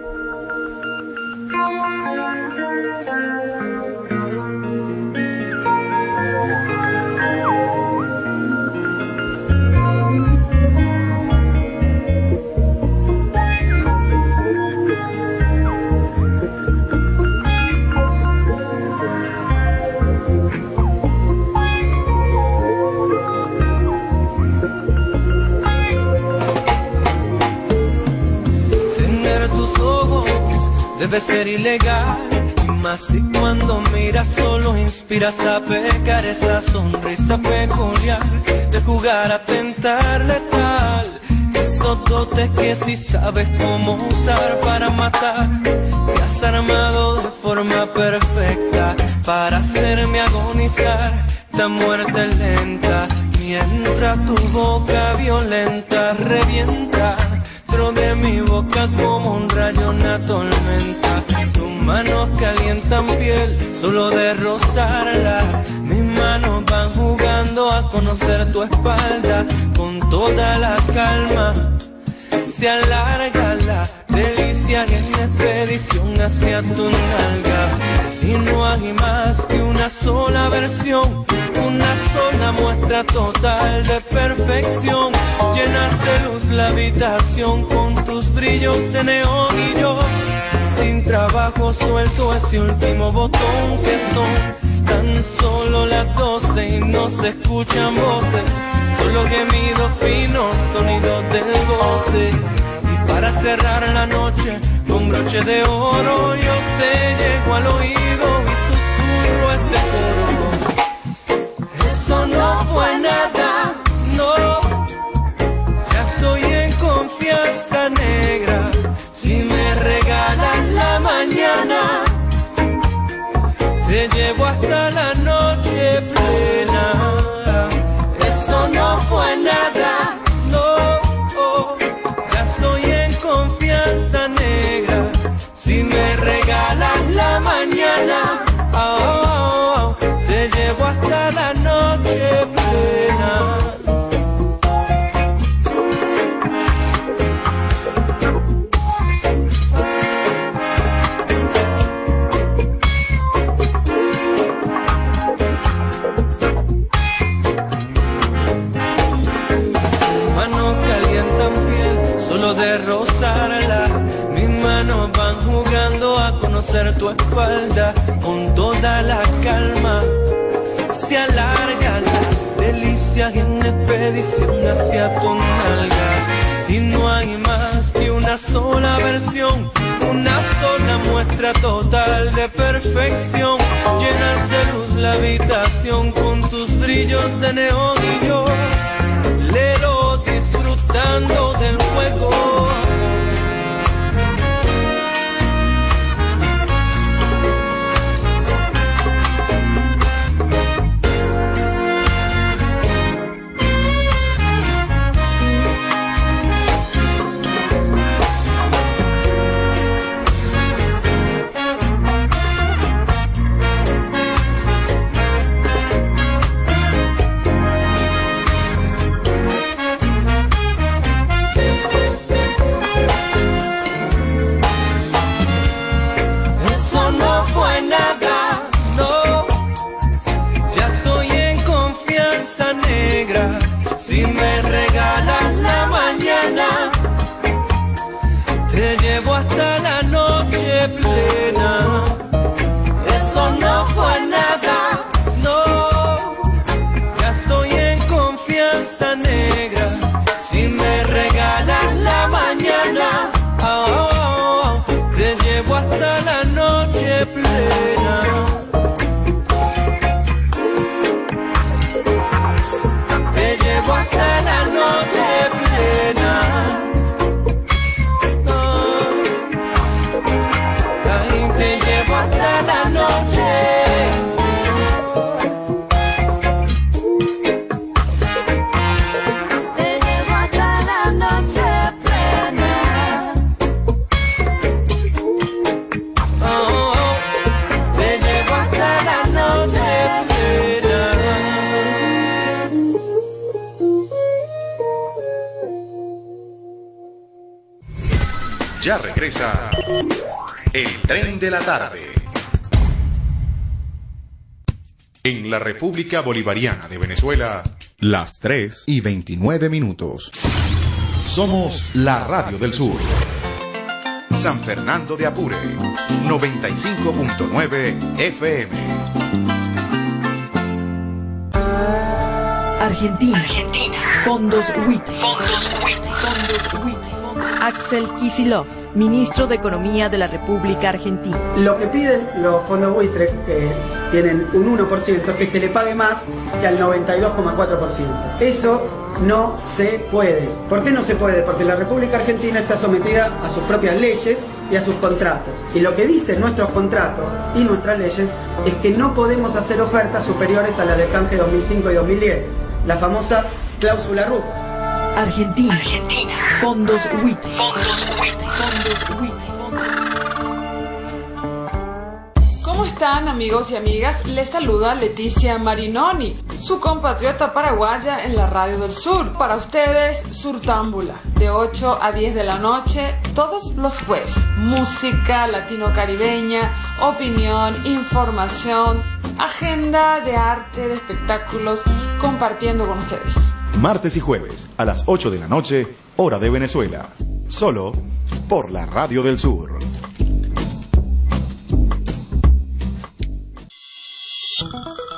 Debe ser ilegal, y más si cuando miras solo inspiras a pecar. Esa sonrisa peculiar de jugar a tentar letal, esos dotes que si sabes cómo usar para matar. Te has armado de forma perfecta para hacerme agonizar, esta muerte lenta, mientras tu boca violenta revienta dentro de mi boca como un rayo, una tormenta. Tus manos calientan piel solo de rozarla. Mis manos van jugando a conocer tu espalda con toda la calma. Se alarga la delicia en expedición hacia tus nalgas. Y no hay más que una sola versión, una sola muestra total de perfección. Llenas de luz la habitación con tus brillos de neón y yo bajo suelto ese último botón que son tan solo las 12 y no se escuchan voces, solo gemidos finos, sonidos del goce. Y para cerrar la noche con broche de oro yo te llego al oído y susurro este coro. Eso no fue nada, no. Ya estoy en confianza negra. Si me regalas la mañana, te llevo hasta la noche plena. Eso no fue nada, no. Ya estoy en confianza negra. Si me regalas la mañana, te llevo hasta la noche plena. De rozarla, mis manos van jugando a conocer tu espalda con toda la calma. Se alarga la delicia en expedición hacia tus nalgas y no hay más que una sola versión, una sola muestra total de perfección. Llenas de luz la habitación con tus brillos de neón y yo lero disfrutando del juego. Si me regalas la mañana, te llevo hasta la noche plena. Eso no fue nada, no. Ya estoy en confianza negra. Si me regalas la mañana, te llevo hasta la noche plena. Hasta la noche plena. Ahí te llevo hasta la noche. Te llevo hasta la noche plena. Te llevo hasta la noche plena. Ya regresa el tren de la tarde. En la República Bolivariana de Venezuela, las 3:29. Somos la Radio del Sur. San Fernando de Apure, 95.9 FM. Argentina. Fondos WIT. Axel Kicillof, ministro de Economía de la República Argentina. Lo que piden los fondos buitres, que tienen un 1%, es que se le pague más que al 92,4%. Eso no se puede. ¿Por qué no se puede? Porque la República Argentina está sometida a sus propias leyes y a sus contratos. Y lo que dicen nuestros contratos y nuestras leyes es que no podemos hacer ofertas superiores a las del canje 2005 y 2010, la famosa cláusula RUP. Argentina. Fondos WIT. ¿Cómo están, amigos y amigas? Les saluda Leticia Marinoni, su compatriota paraguaya en la Radio del Sur. Para ustedes, Surtámbula, de 8 a 10 de la noche, todos los jueves. Música latino-caribeña, opinión, información, agenda de arte, de espectáculos, compartiendo con ustedes. Martes y jueves a las 8 de la noche, hora de Venezuela. Solo por la Radio del Sur.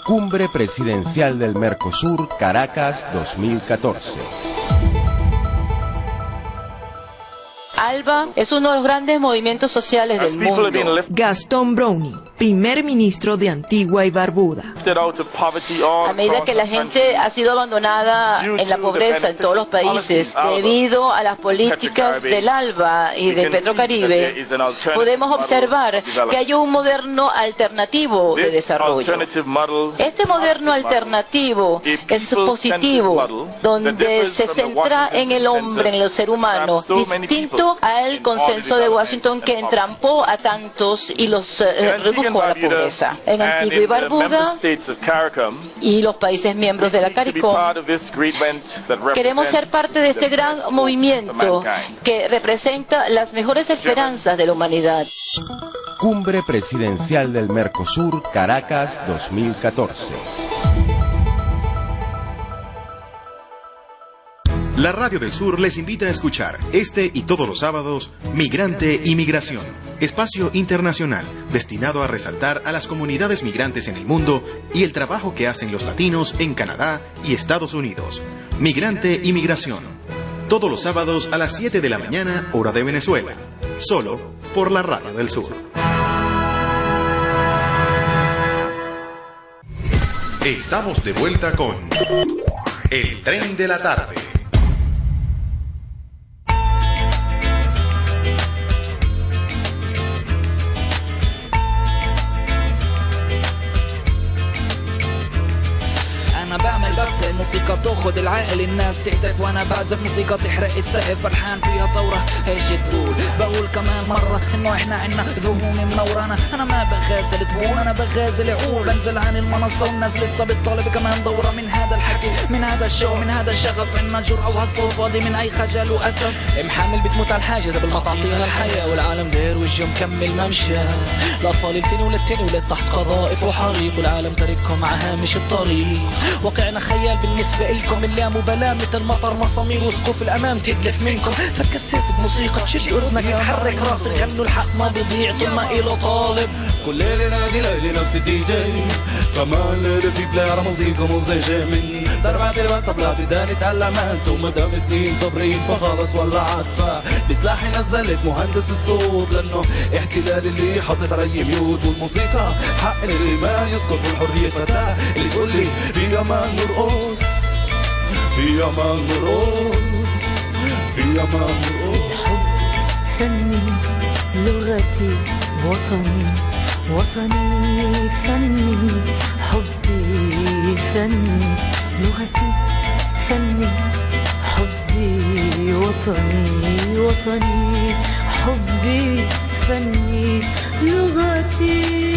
Cumbre Presidencial del Mercosur, Caracas 2014. ALBA es uno de los grandes movimientos sociales del mundo. Gastón Brownie, primer ministro de Antigua y Barbuda. A medida que la gente ha sido abandonada en la pobreza en todos los países debido a las políticas del ALBA y de Petrocaribe, podemos observar que hay un moderno alternativo de desarrollo. Este moderno alternativo es positivo, donde se centra en el hombre, en el ser humano, distinto al consenso de Washington que entrampó a tantos y los redujo a la pobreza. En Antigua y Barbuda y los países miembros de la CARICOM queremos ser parte de este gran movimiento que representa las mejores esperanzas de la humanidad. Cumbre Presidencial del Mercosur, Caracas 2014. La Radio del Sur les invita a escuchar este y todos los sábados Migrante y Migración, espacio internacional destinado a resaltar a las comunidades migrantes en el mundo y el trabajo que hacen los latinos en Canadá y Estados Unidos. Migrante y Migración, todos los sábados a las 7 de la mañana, hora de Venezuela, solo por la Radio del Sur. Estamos de vuelta con El Tren de la Tarde. أنا بعمل بث الموسيقى تاخد العقل الناس تهتف وأنا بعزف موسيقى تحرق السقف فرحان فيها ثورة ايش تقول بقول كمان مرة إنه إحنا عنا ذهون منورانا أنا ما بغازل تبون أنا بغازل عقول بنزل عن المنصة والناس لسه بتطالب كمان دورة من هذا الحكي من هذا الشو من هذا الشغف عنا جرأة وهالصوت فاضي من أي خجل وأسف محامل بتموت على الحاجز قبل ما تعطينا الحياة والعالم داير وجه مكمل ممشى الأطفال يلتنوا ولاد تحت قذائف وحريق والعالم تاركهم على هامش الطريق واقعنا خيال بالنسبة إلكم اللي مبالاة مثل مطر مسامير وسقوف الأمام تدلف منكم فكسيت بموسيقى تشد أذنك تحرك راسك غنوا الحق ما بيضيع طول ما إله طالب كل ليلة نادي ليلة نفس الدي جي كمان ليلة في بلاير موسيقى مزعجة مني ضربات الوقت طبلات داني تعلمت ومدام سنين صبرين فخلص ولا عطفة بسلاحي نزلت مهندس الصوت لأنه احتلال اللي حطت علي ميوت والموسيقى حق اللي ما يسكت والحرية فتاة اللي تقول لي في أمان نرقص في أمان نرقص في أمان نرقص فني لغتي وطني وطني فني حبي فني لغتي فني حبي وطني وطني حبي فني لغتي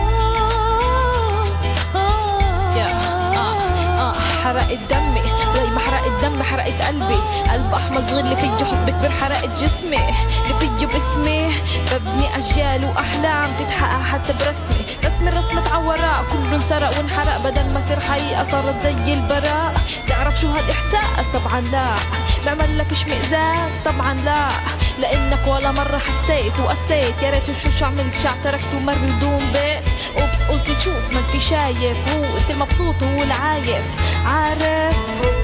حرقت دمي زي ما حرقت دمي حرقت قلبي قلب احمر صغير اللي فيه حب كبير حرقت جسمي اللي فيه باسمي ببني اجيال واحلام تتحقق حتى برسمي الرسمة عوراء كله انسرق وانحرق بدل ما صير حقيقة صارت زي البراء تعرف شو هالاحساس طبعا لا بعمل لك اشمئزاز طبعا لا لانك ولا مرة حسيت وقسيت يا ريت شو عملت شو تركت ومر بدون بيت اوبس قلت تشوف ما انت شايف هو انت المبسوط وهو العايف عارف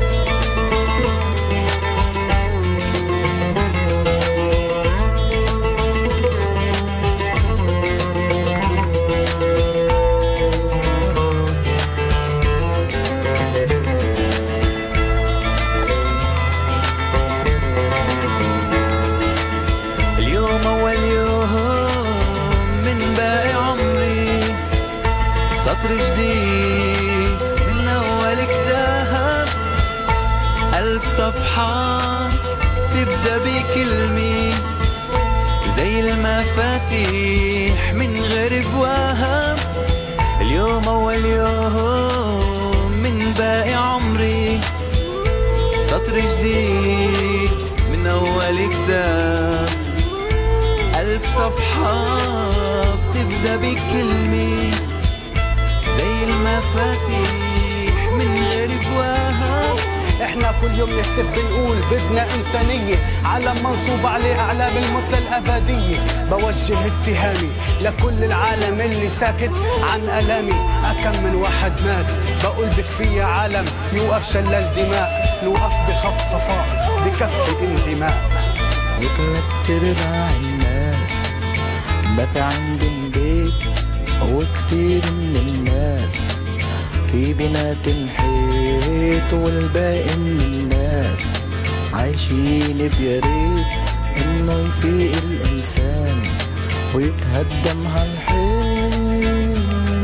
سطر جديد من أول كتاب 1000 صفحة تبدأ بكلمة زي المفاتيح من غير بواب اليوم أول يوم من باقي عمري سطر جديد من أول كتاب 1000 صفحة بتبدأ بكلمة زي المفاتيح من غير بواب احنا كل يوم نهتف بنقول بدنا انسانيه علم منصوب عليه اعلام المثل الابديه بوجه بوجه اتهامي لكل العالم اللي ساكت عن ألامي. أكم من واحد مات بقول بكفي عالم يوقف شلال الدماء، نوقف بخط صفاء بكف انتماء. وثلاث ارباع الناس بات عندهم بيت، وكتير من الناس في بنات الحيط، والباقي من الناس عايشين بياريت انه يفيق الانسان ويتهدم هالحيط.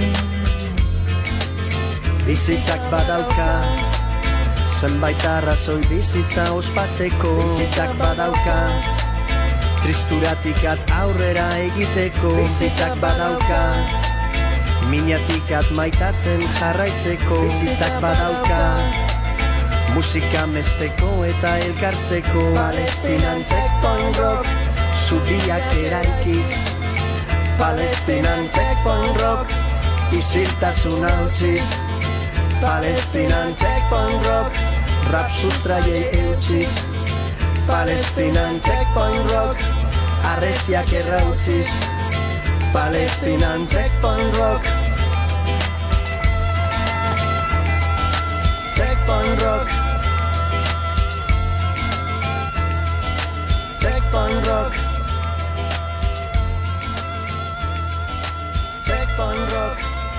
Bizitzak badauka zenbait arrazoi bizitza ospatzeko. Bizitzak badauka tristuratik aurrera egiteko. Bizitzak badauka minatik maitatzen jarraitzeko. Bizitzak badauka musika mesteko eta elkartzeko. Palestinan checkpoint rock zubiak eraikiz. Palestinan checkpoint rock isiltasuna utziz. Palestinan checkpoint rock rap sustraiei eutziz. Palestinan checkpoint rock arreziak errautziz. Palestinan checkpoint rock. Checkpoint rock. Checkpoint rock. Checkpoint rock.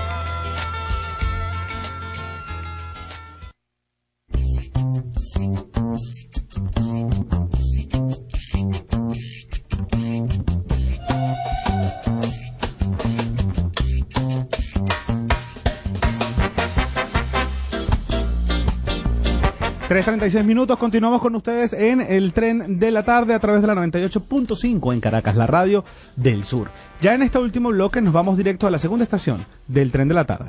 ...3:36, continuamos con ustedes en el tren de la tarde a través de la 98.5 en Caracas, la radio del sur. Ya en este último bloque nos vamos directo a la segunda estación del tren de la tarde.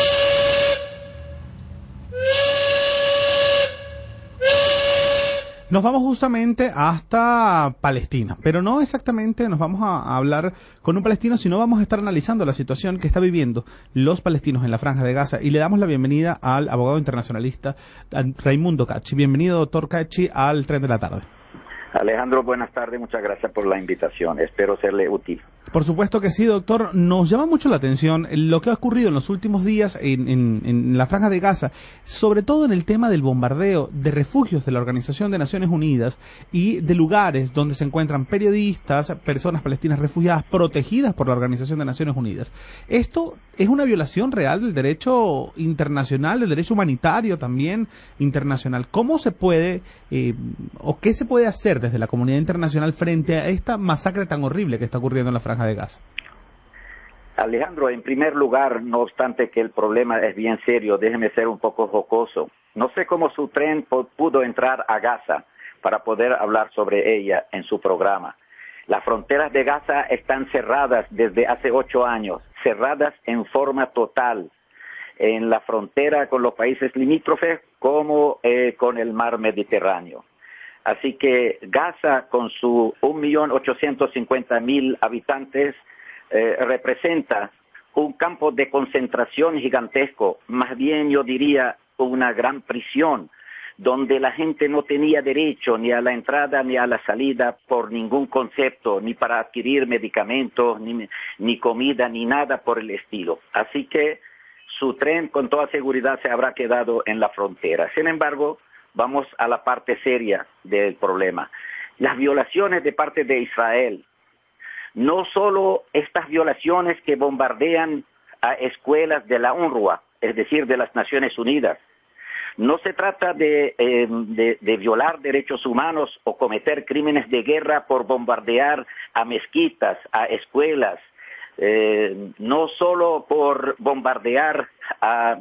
Nos vamos justamente hasta Palestina, pero no exactamente nos vamos a hablar con un palestino, sino vamos a estar analizando la situación que está viviendo los palestinos en la Franja de Gaza, y le damos la bienvenida al abogado internacionalista Raimundo Cacci. Bienvenido, doctor Cacci, al Tren de la Tarde. Alejandro, buenas tardes, muchas gracias por la invitación, espero serle útil. Por supuesto que sí, doctor. Nos llama mucho la atención lo que ha ocurrido en los últimos días en la Franja de Gaza, sobre todo en el tema del bombardeo de refugios de la Organización de Naciones Unidas y de lugares donde se encuentran periodistas, personas palestinas refugiadas protegidas por la Organización de Naciones Unidas. Esto es una violación real del derecho internacional, del derecho humanitario también internacional. ¿Cómo se puede o qué se puede hacer desde la comunidad internacional frente a esta masacre tan horrible que está ocurriendo en la Franja de Gaza? Alejandro, en primer lugar, no obstante que el problema es bien serio, déjeme ser un poco jocoso. No sé cómo su tren pudo entrar a Gaza para poder hablar sobre ella en su programa. Las fronteras de Gaza están cerradas desde hace 8 años, cerradas en forma total, en la frontera con los países limítrofes como con el mar Mediterráneo. Así que Gaza, con sus 1.850.000 habitantes, representa un campo de concentración gigantesco, más bien yo diría una gran prisión, donde la gente no tenía derecho ni a la entrada ni a la salida por ningún concepto, ni para adquirir medicamentos, ni comida, ni nada por el estilo. Así que su tren con toda seguridad se habrá quedado en la frontera. Sin embargo, vamos a la parte seria del problema. Las violaciones de parte de Israel. No solo estas violaciones que bombardean a escuelas de la UNRWA, es decir, de las Naciones Unidas. No se trata de violar derechos humanos o cometer crímenes de guerra por bombardear a mezquitas, a escuelas, no solo por bombardear a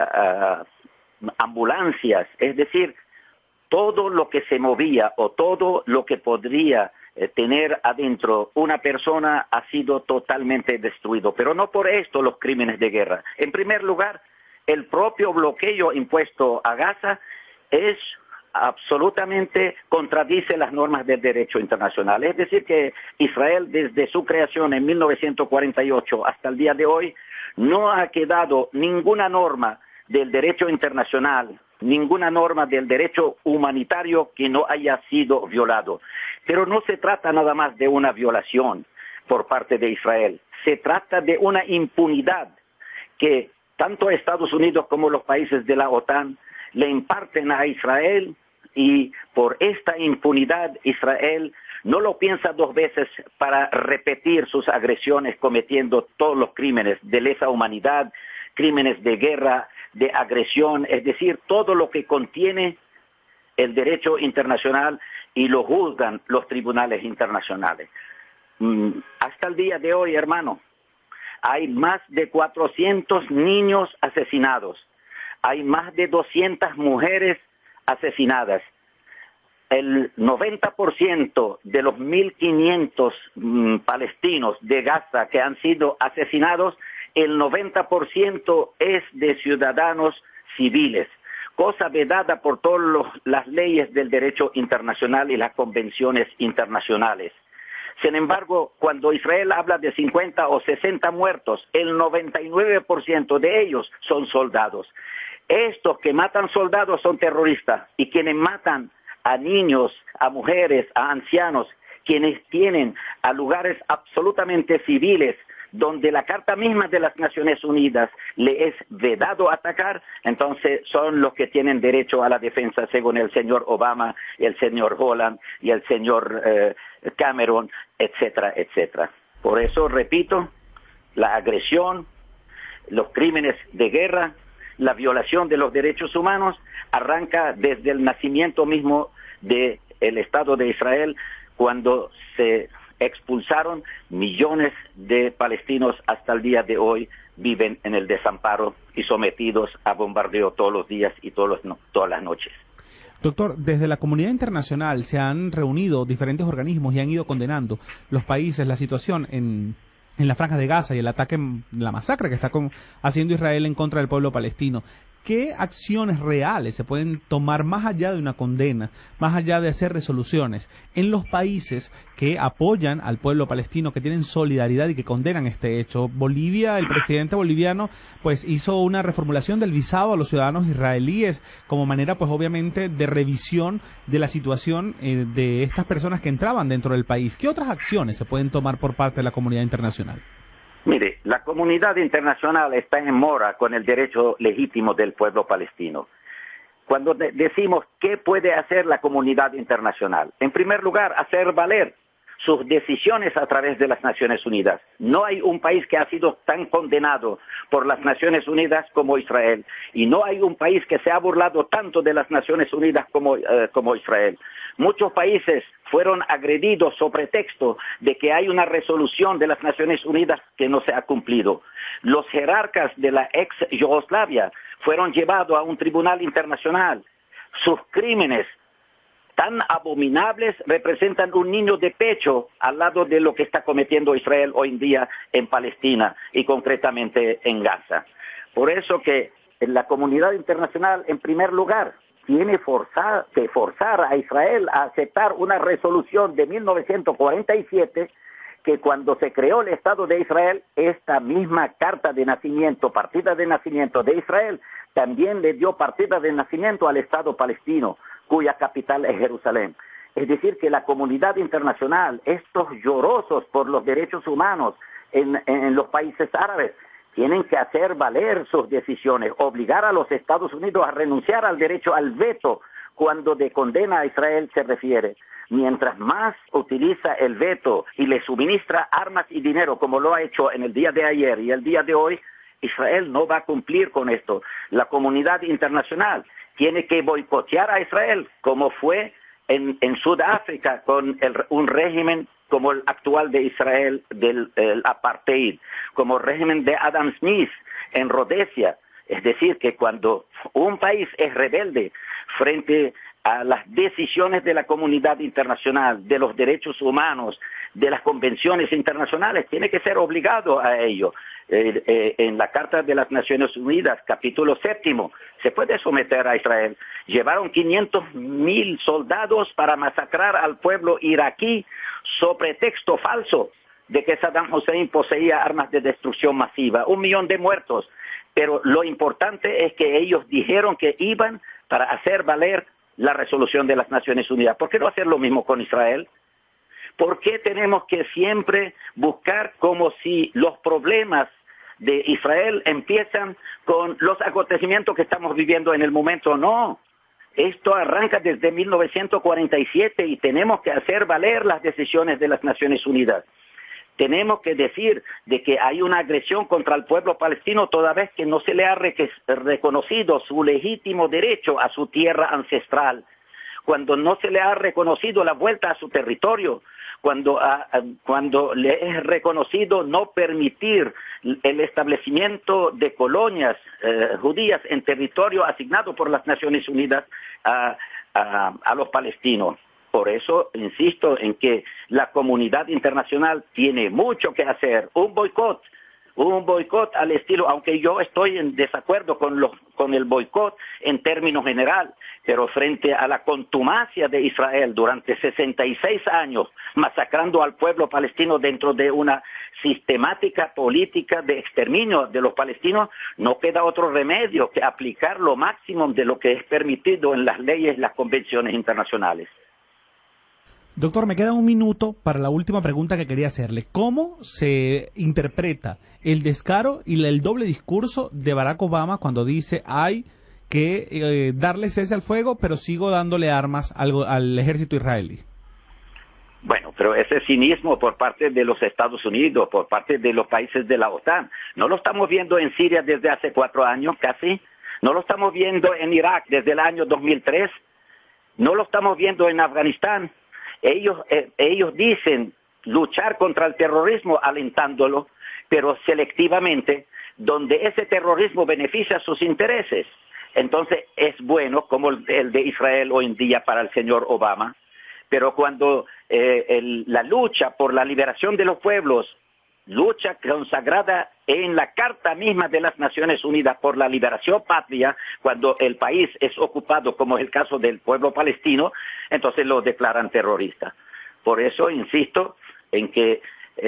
ambulancias, es decir, todo lo que se movía o todo lo que podría tener adentro una persona ha sido totalmente destruido. Pero no por esto los crímenes de guerra. En primer lugar, el propio bloqueo impuesto a Gaza es absolutamente contradice las normas del derecho internacional. Es decir, que Israel desde su creación en 1948 hasta el día de hoy no ha quedado ninguna norma del derecho internacional, ninguna norma del derecho humanitario que no haya sido violado. Pero no se trata nada más de una violación. por parte de Israel. Se trata de una impunidad que tanto Estados Unidos como los países de la OTAN le imparten a Israel, y por esta impunidad Israel no lo piensa dos veces para repetir sus agresiones, cometiendo todos los crímenes de lesa humanidad, crímenes de guerra, de agresión, es decir, todo lo que contiene el derecho internacional, y lo juzgan los tribunales internacionales. Hasta el día de hoy, hermano, hay más de 400 niños asesinados, hay más de 200 mujeres asesinadas. El 90% de los 1.500 palestinos de Gaza que han sido asesinados, el 90% es de ciudadanos civiles, cosa vedada por todas las leyes del derecho internacional y las convenciones internacionales. Sin embargo, cuando Israel habla de 50 o 60 muertos, el 99% de ellos son soldados. Estos que matan soldados son terroristas, y quienes matan a niños, a mujeres, a ancianos, quienes tienen a lugares absolutamente civiles, donde la Carta misma de las Naciones Unidas le es vedado atacar, entonces son los que tienen derecho a la defensa, según el señor Obama, y el señor Holland, y el señor Cameron, etcétera, etcétera. Por eso, repito, la agresión, los crímenes de guerra, la violación de los derechos humanos arranca desde el nacimiento mismo del Estado de Israel, cuando se expulsaron millones de palestinos. Hasta el día de hoy viven en el desamparo y sometidos a bombardeo todos los días y todas las noches. Doctor, desde la comunidad internacional se han reunido diferentes organismos y han ido condenando los países, la situación en la Franja de Gaza y el ataque, la masacre que está haciendo Israel en contra del pueblo palestino. ¿Qué acciones reales se pueden tomar más allá de una condena, más allá de hacer resoluciones, en los países que apoyan al pueblo palestino, que tienen solidaridad y que condenan este hecho? Bolivia, el presidente boliviano, pues hizo una reformulación del visado a los ciudadanos israelíes como manera, pues obviamente, de revisión de la situación de estas personas que entraban dentro del país. ¿Qué otras acciones se pueden tomar por parte de la comunidad internacional? Mire, la comunidad internacional está en mora con el derecho legítimo del pueblo palestino. Cuando decimos qué puede hacer la comunidad internacional, en primer lugar, hacer valer sus decisiones a través de las Naciones Unidas. No hay un país que ha sido tan condenado por las Naciones Unidas como Israel, y no hay un país que se ha burlado tanto de las Naciones Unidas como Israel. Muchos países fueron agredidos sobre pretexto de que hay una resolución de las Naciones Unidas que no se ha cumplido. Los jerarcas de la ex Yugoslavia fueron llevados a un tribunal internacional. Sus crímenes tan abominables representan un niño de pecho al lado de lo que está cometiendo Israel hoy en día en Palestina y concretamente en Gaza. Por eso que la comunidad internacional, en primer lugar, tiene que forzar a Israel a aceptar una resolución de 1947, que cuando se creó el Estado de Israel, esta misma carta de nacimiento, partida de nacimiento de Israel, también le dio partida de nacimiento al Estado palestino, cuya capital es Jerusalén. Es decir, que la comunidad internacional, estos llorosos por los derechos humanos en los países árabes, tienen que hacer valer sus decisiones, obligar a los Estados Unidos a renunciar al derecho al veto cuando de condena a Israel se refiere. Mientras más utiliza el veto y le suministra armas y dinero, como lo ha hecho en el día de ayer y el día de hoy, Israel no va a cumplir con esto. La comunidad internacional tiene que boicotear a Israel, como fue en Sudáfrica con un régimen como el actual de Israel, del apartheid, como el régimen de Adam Smith en Rhodesia. Es decir, que cuando un país es rebelde frente a las decisiones de la comunidad internacional, de los derechos humanos, de las convenciones internacionales, tiene que ser obligado a ello. En la Carta de las Naciones Unidas, capítulo 7, se puede someter a Israel. Llevaron 500,000 soldados para masacrar al pueblo iraquí sobre pretexto falso de que Saddam Hussein poseía armas de destrucción masiva. 1 millón de muertos. Pero lo importante es que ellos dijeron que iban para hacer valer la resolución de las Naciones Unidas. ¿Por qué no hacer lo mismo con Israel? ¿Por qué tenemos que siempre buscar como si los problemas de Israel empiezan con los acontecimientos que estamos viviendo en el momento? No. Esto arranca desde 1947 y tenemos que hacer valer las decisiones de las Naciones Unidas. Tenemos que decir de que hay una agresión contra el pueblo palestino toda vez que no se le ha reconocido su legítimo derecho a su tierra ancestral, cuando no se le ha reconocido la vuelta a su territorio, cuando le es reconocido no permitir el establecimiento de colonias judías en territorio asignado por las Naciones Unidas a los palestinos. Por eso insisto en que la comunidad internacional tiene mucho que hacer. Un boicot al estilo, aunque yo estoy en desacuerdo con el boicot en términos general, pero frente a la contumacia de Israel durante 66 años, masacrando al pueblo palestino dentro de una sistemática política de exterminio de los palestinos, no queda otro remedio que aplicar lo máximo de lo que es permitido en las leyes y las convenciones internacionales. Doctor, me queda un minuto para la última pregunta que quería hacerle. ¿Cómo se interpreta el descaro y el doble discurso de Barack Obama cuando dice hay que darle cese al fuego, pero sigo dándole armas al ejército israelí? Bueno, pero ese cinismo por parte de los Estados Unidos, por parte de los países de la OTAN, no lo estamos viendo en Siria desde hace 4 años casi, no lo estamos viendo en Irak desde el año 2003, no lo estamos viendo en Afganistán. Ellos dicen luchar contra el terrorismo alentándolo, pero selectivamente, donde ese terrorismo beneficia sus intereses. Entonces es bueno, como el de Israel hoy en día para el señor Obama, pero cuando la lucha por la liberación de los pueblos, lucha consagrada en la Carta misma de las Naciones Unidas por la liberación patria, cuando el país es ocupado, como es el caso del pueblo palestino, entonces lo declaran terrorista. Por eso insisto en que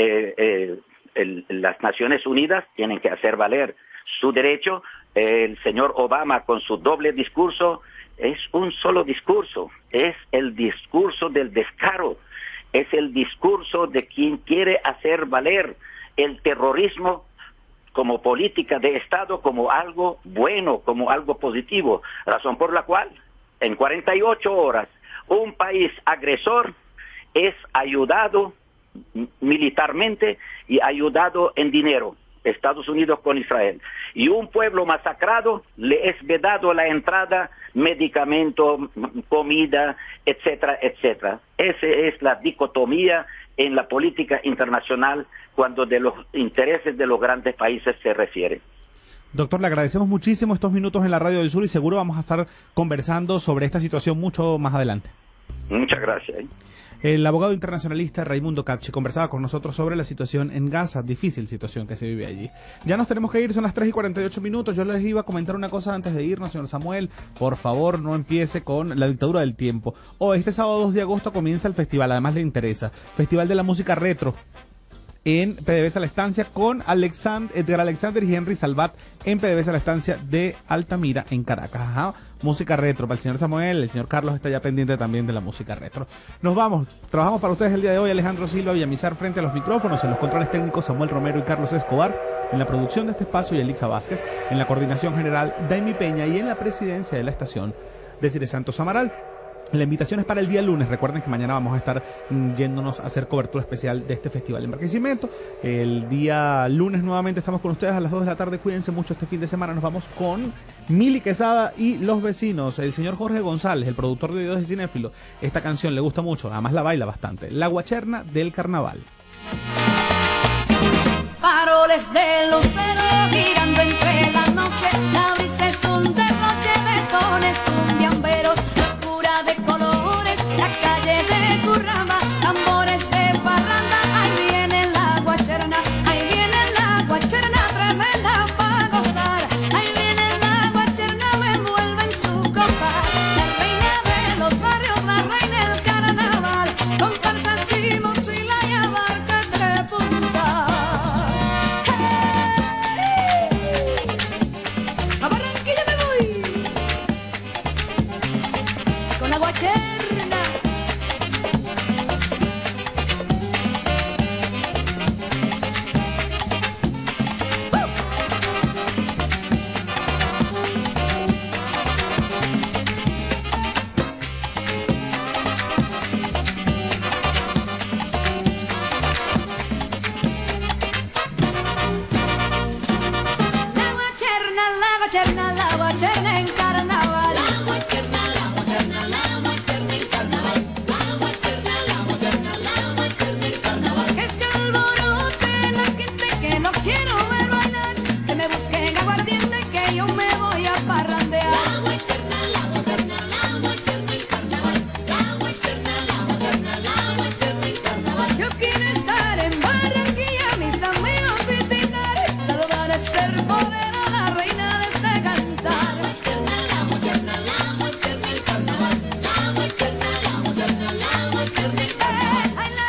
las Naciones Unidas tienen que hacer valer su derecho. El señor Obama, con su doble discurso, es un solo discurso, es el discurso del descaro, es el discurso de quien quiere hacer valer el terrorismo como política de Estado, como algo bueno, como algo positivo, razón por la cual en 48 horas un país agresor es ayudado militarmente y ayudado en dinero, Estados Unidos con Israel, y un pueblo masacrado le es vedado la entrada, medicamento, comida, etcétera, etcétera. Esa es la dicotomía en la política internacional cuando de los intereses de los grandes países se refiere. Doctor, le agradecemos muchísimo estos minutos en la Radio del Sur y seguro vamos a estar conversando sobre esta situación mucho más adelante. Muchas gracias. El abogado internacionalista Raimundo Capchi conversaba con nosotros sobre la situación en Gaza, difícil situación que se vive allí. Ya nos tenemos que ir, son las 3:48. Yo les iba a comentar una cosa antes de irnos, señor Samuel. Por favor, no empiece con la dictadura del tiempo. Este sábado 2 de agosto comienza el festival, además le interesa. Festival de la Música Retro en PDVSA La Estancia con Edgar Alexander y Henry Salvat en PDVSA La Estancia de Altamira en Caracas. Ajá. Música retro para el señor Samuel, el señor Carlos está ya pendiente también de la música retro. Nos vamos, trabajamos para ustedes el día de hoy Alejandro Silva Villamizar frente a los micrófonos, en los controles técnicos Samuel Romero y Carlos Escobar, en la producción de este espacio y Elixa Vázquez, en la coordinación general Daimi Peña y en la presidencia de la estación Desiree Santos Amaral. La invitación es para el día lunes. Recuerden que mañana vamos a estar yéndonos a hacer cobertura especial de este festival en Barquisimeto. El día lunes nuevamente estamos con ustedes a las 2 de la tarde. Cuídense mucho este fin de semana. Nos vamos con Mili Quesada y Los Vecinos. El señor Jorge González, el productor de Videos de Cinéfilo. Esta canción le gusta mucho, además la baila bastante. La Guacherna del Carnaval. Faroles de lucero girando entre la noche. La brisa es un derroche de sones cumbiamberos. De colores, la calle de Curramba, tambores de parranda, ahí viene la guacherna, ahí viene la guacherna tremenda para gozar, ahí viene la guacherna, me envuelve en su compás, la reina de los barrios, la reina del carnaval, con farsas y mochila y abarca 3 puntas. Hey. guacherna en carnaval. La guacherna en carnaval. La guacherna en carnaval. Que se alborote la gente que no quiero ver bailar, que me busquen aguardiente que yo me voy a parrandear. La guacherna en carnaval. La guacherna en carnaval. Yo quiero estar en Barranquilla, mis amigos visitar, saludar a Esther Moreno, la reina de este cantar. La guacherna en carnaval. La guacherna en carnaval.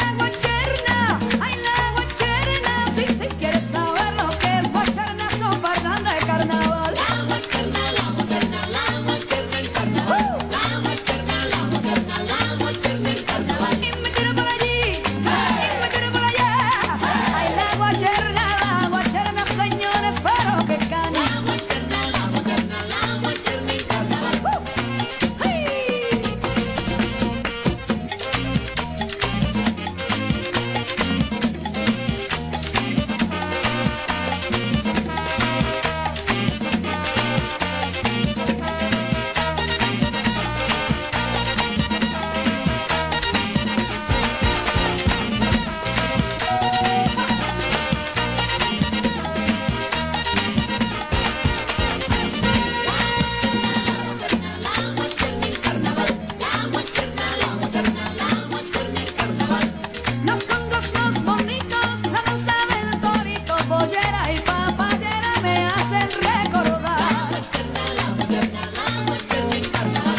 Ay la guacherna, si quieres saber lo que es guacherna, son parranda de carnaval. La guacherna en carnaval. La guacherna en carnaval. Y me tiro por allí, y me tiro por allá. Ay la guacherna, señores, pero que cani. La guacherna en carnaval. Los congos, los bonitos, la danza del torito, pollera y papayera me hacen recordar. La guacherna en carnaval.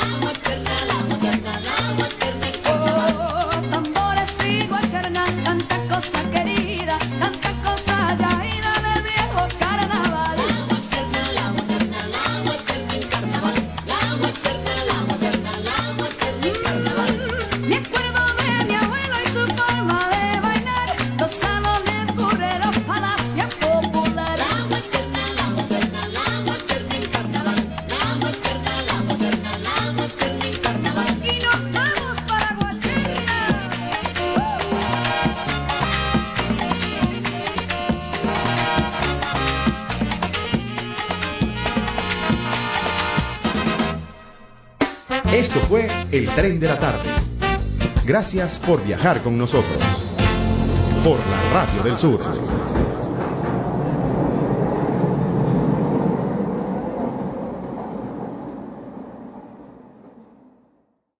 Oh, tambores y guacherna, tanta cosa querida, tanta cosa ya ida del viejo carnaval. La guacherna en carnaval. La guacherna en carnaval. Me acuerdo de mi abuelo y su forma de bailar, los salones curreros, palacio popular. La guacherna en carnaval. La guacherna en carnaval. Y nos vamos para Guacherna. Esto fue El Tren de la Tarde. Gracias por viajar con nosotros. Por la Radio del Sur.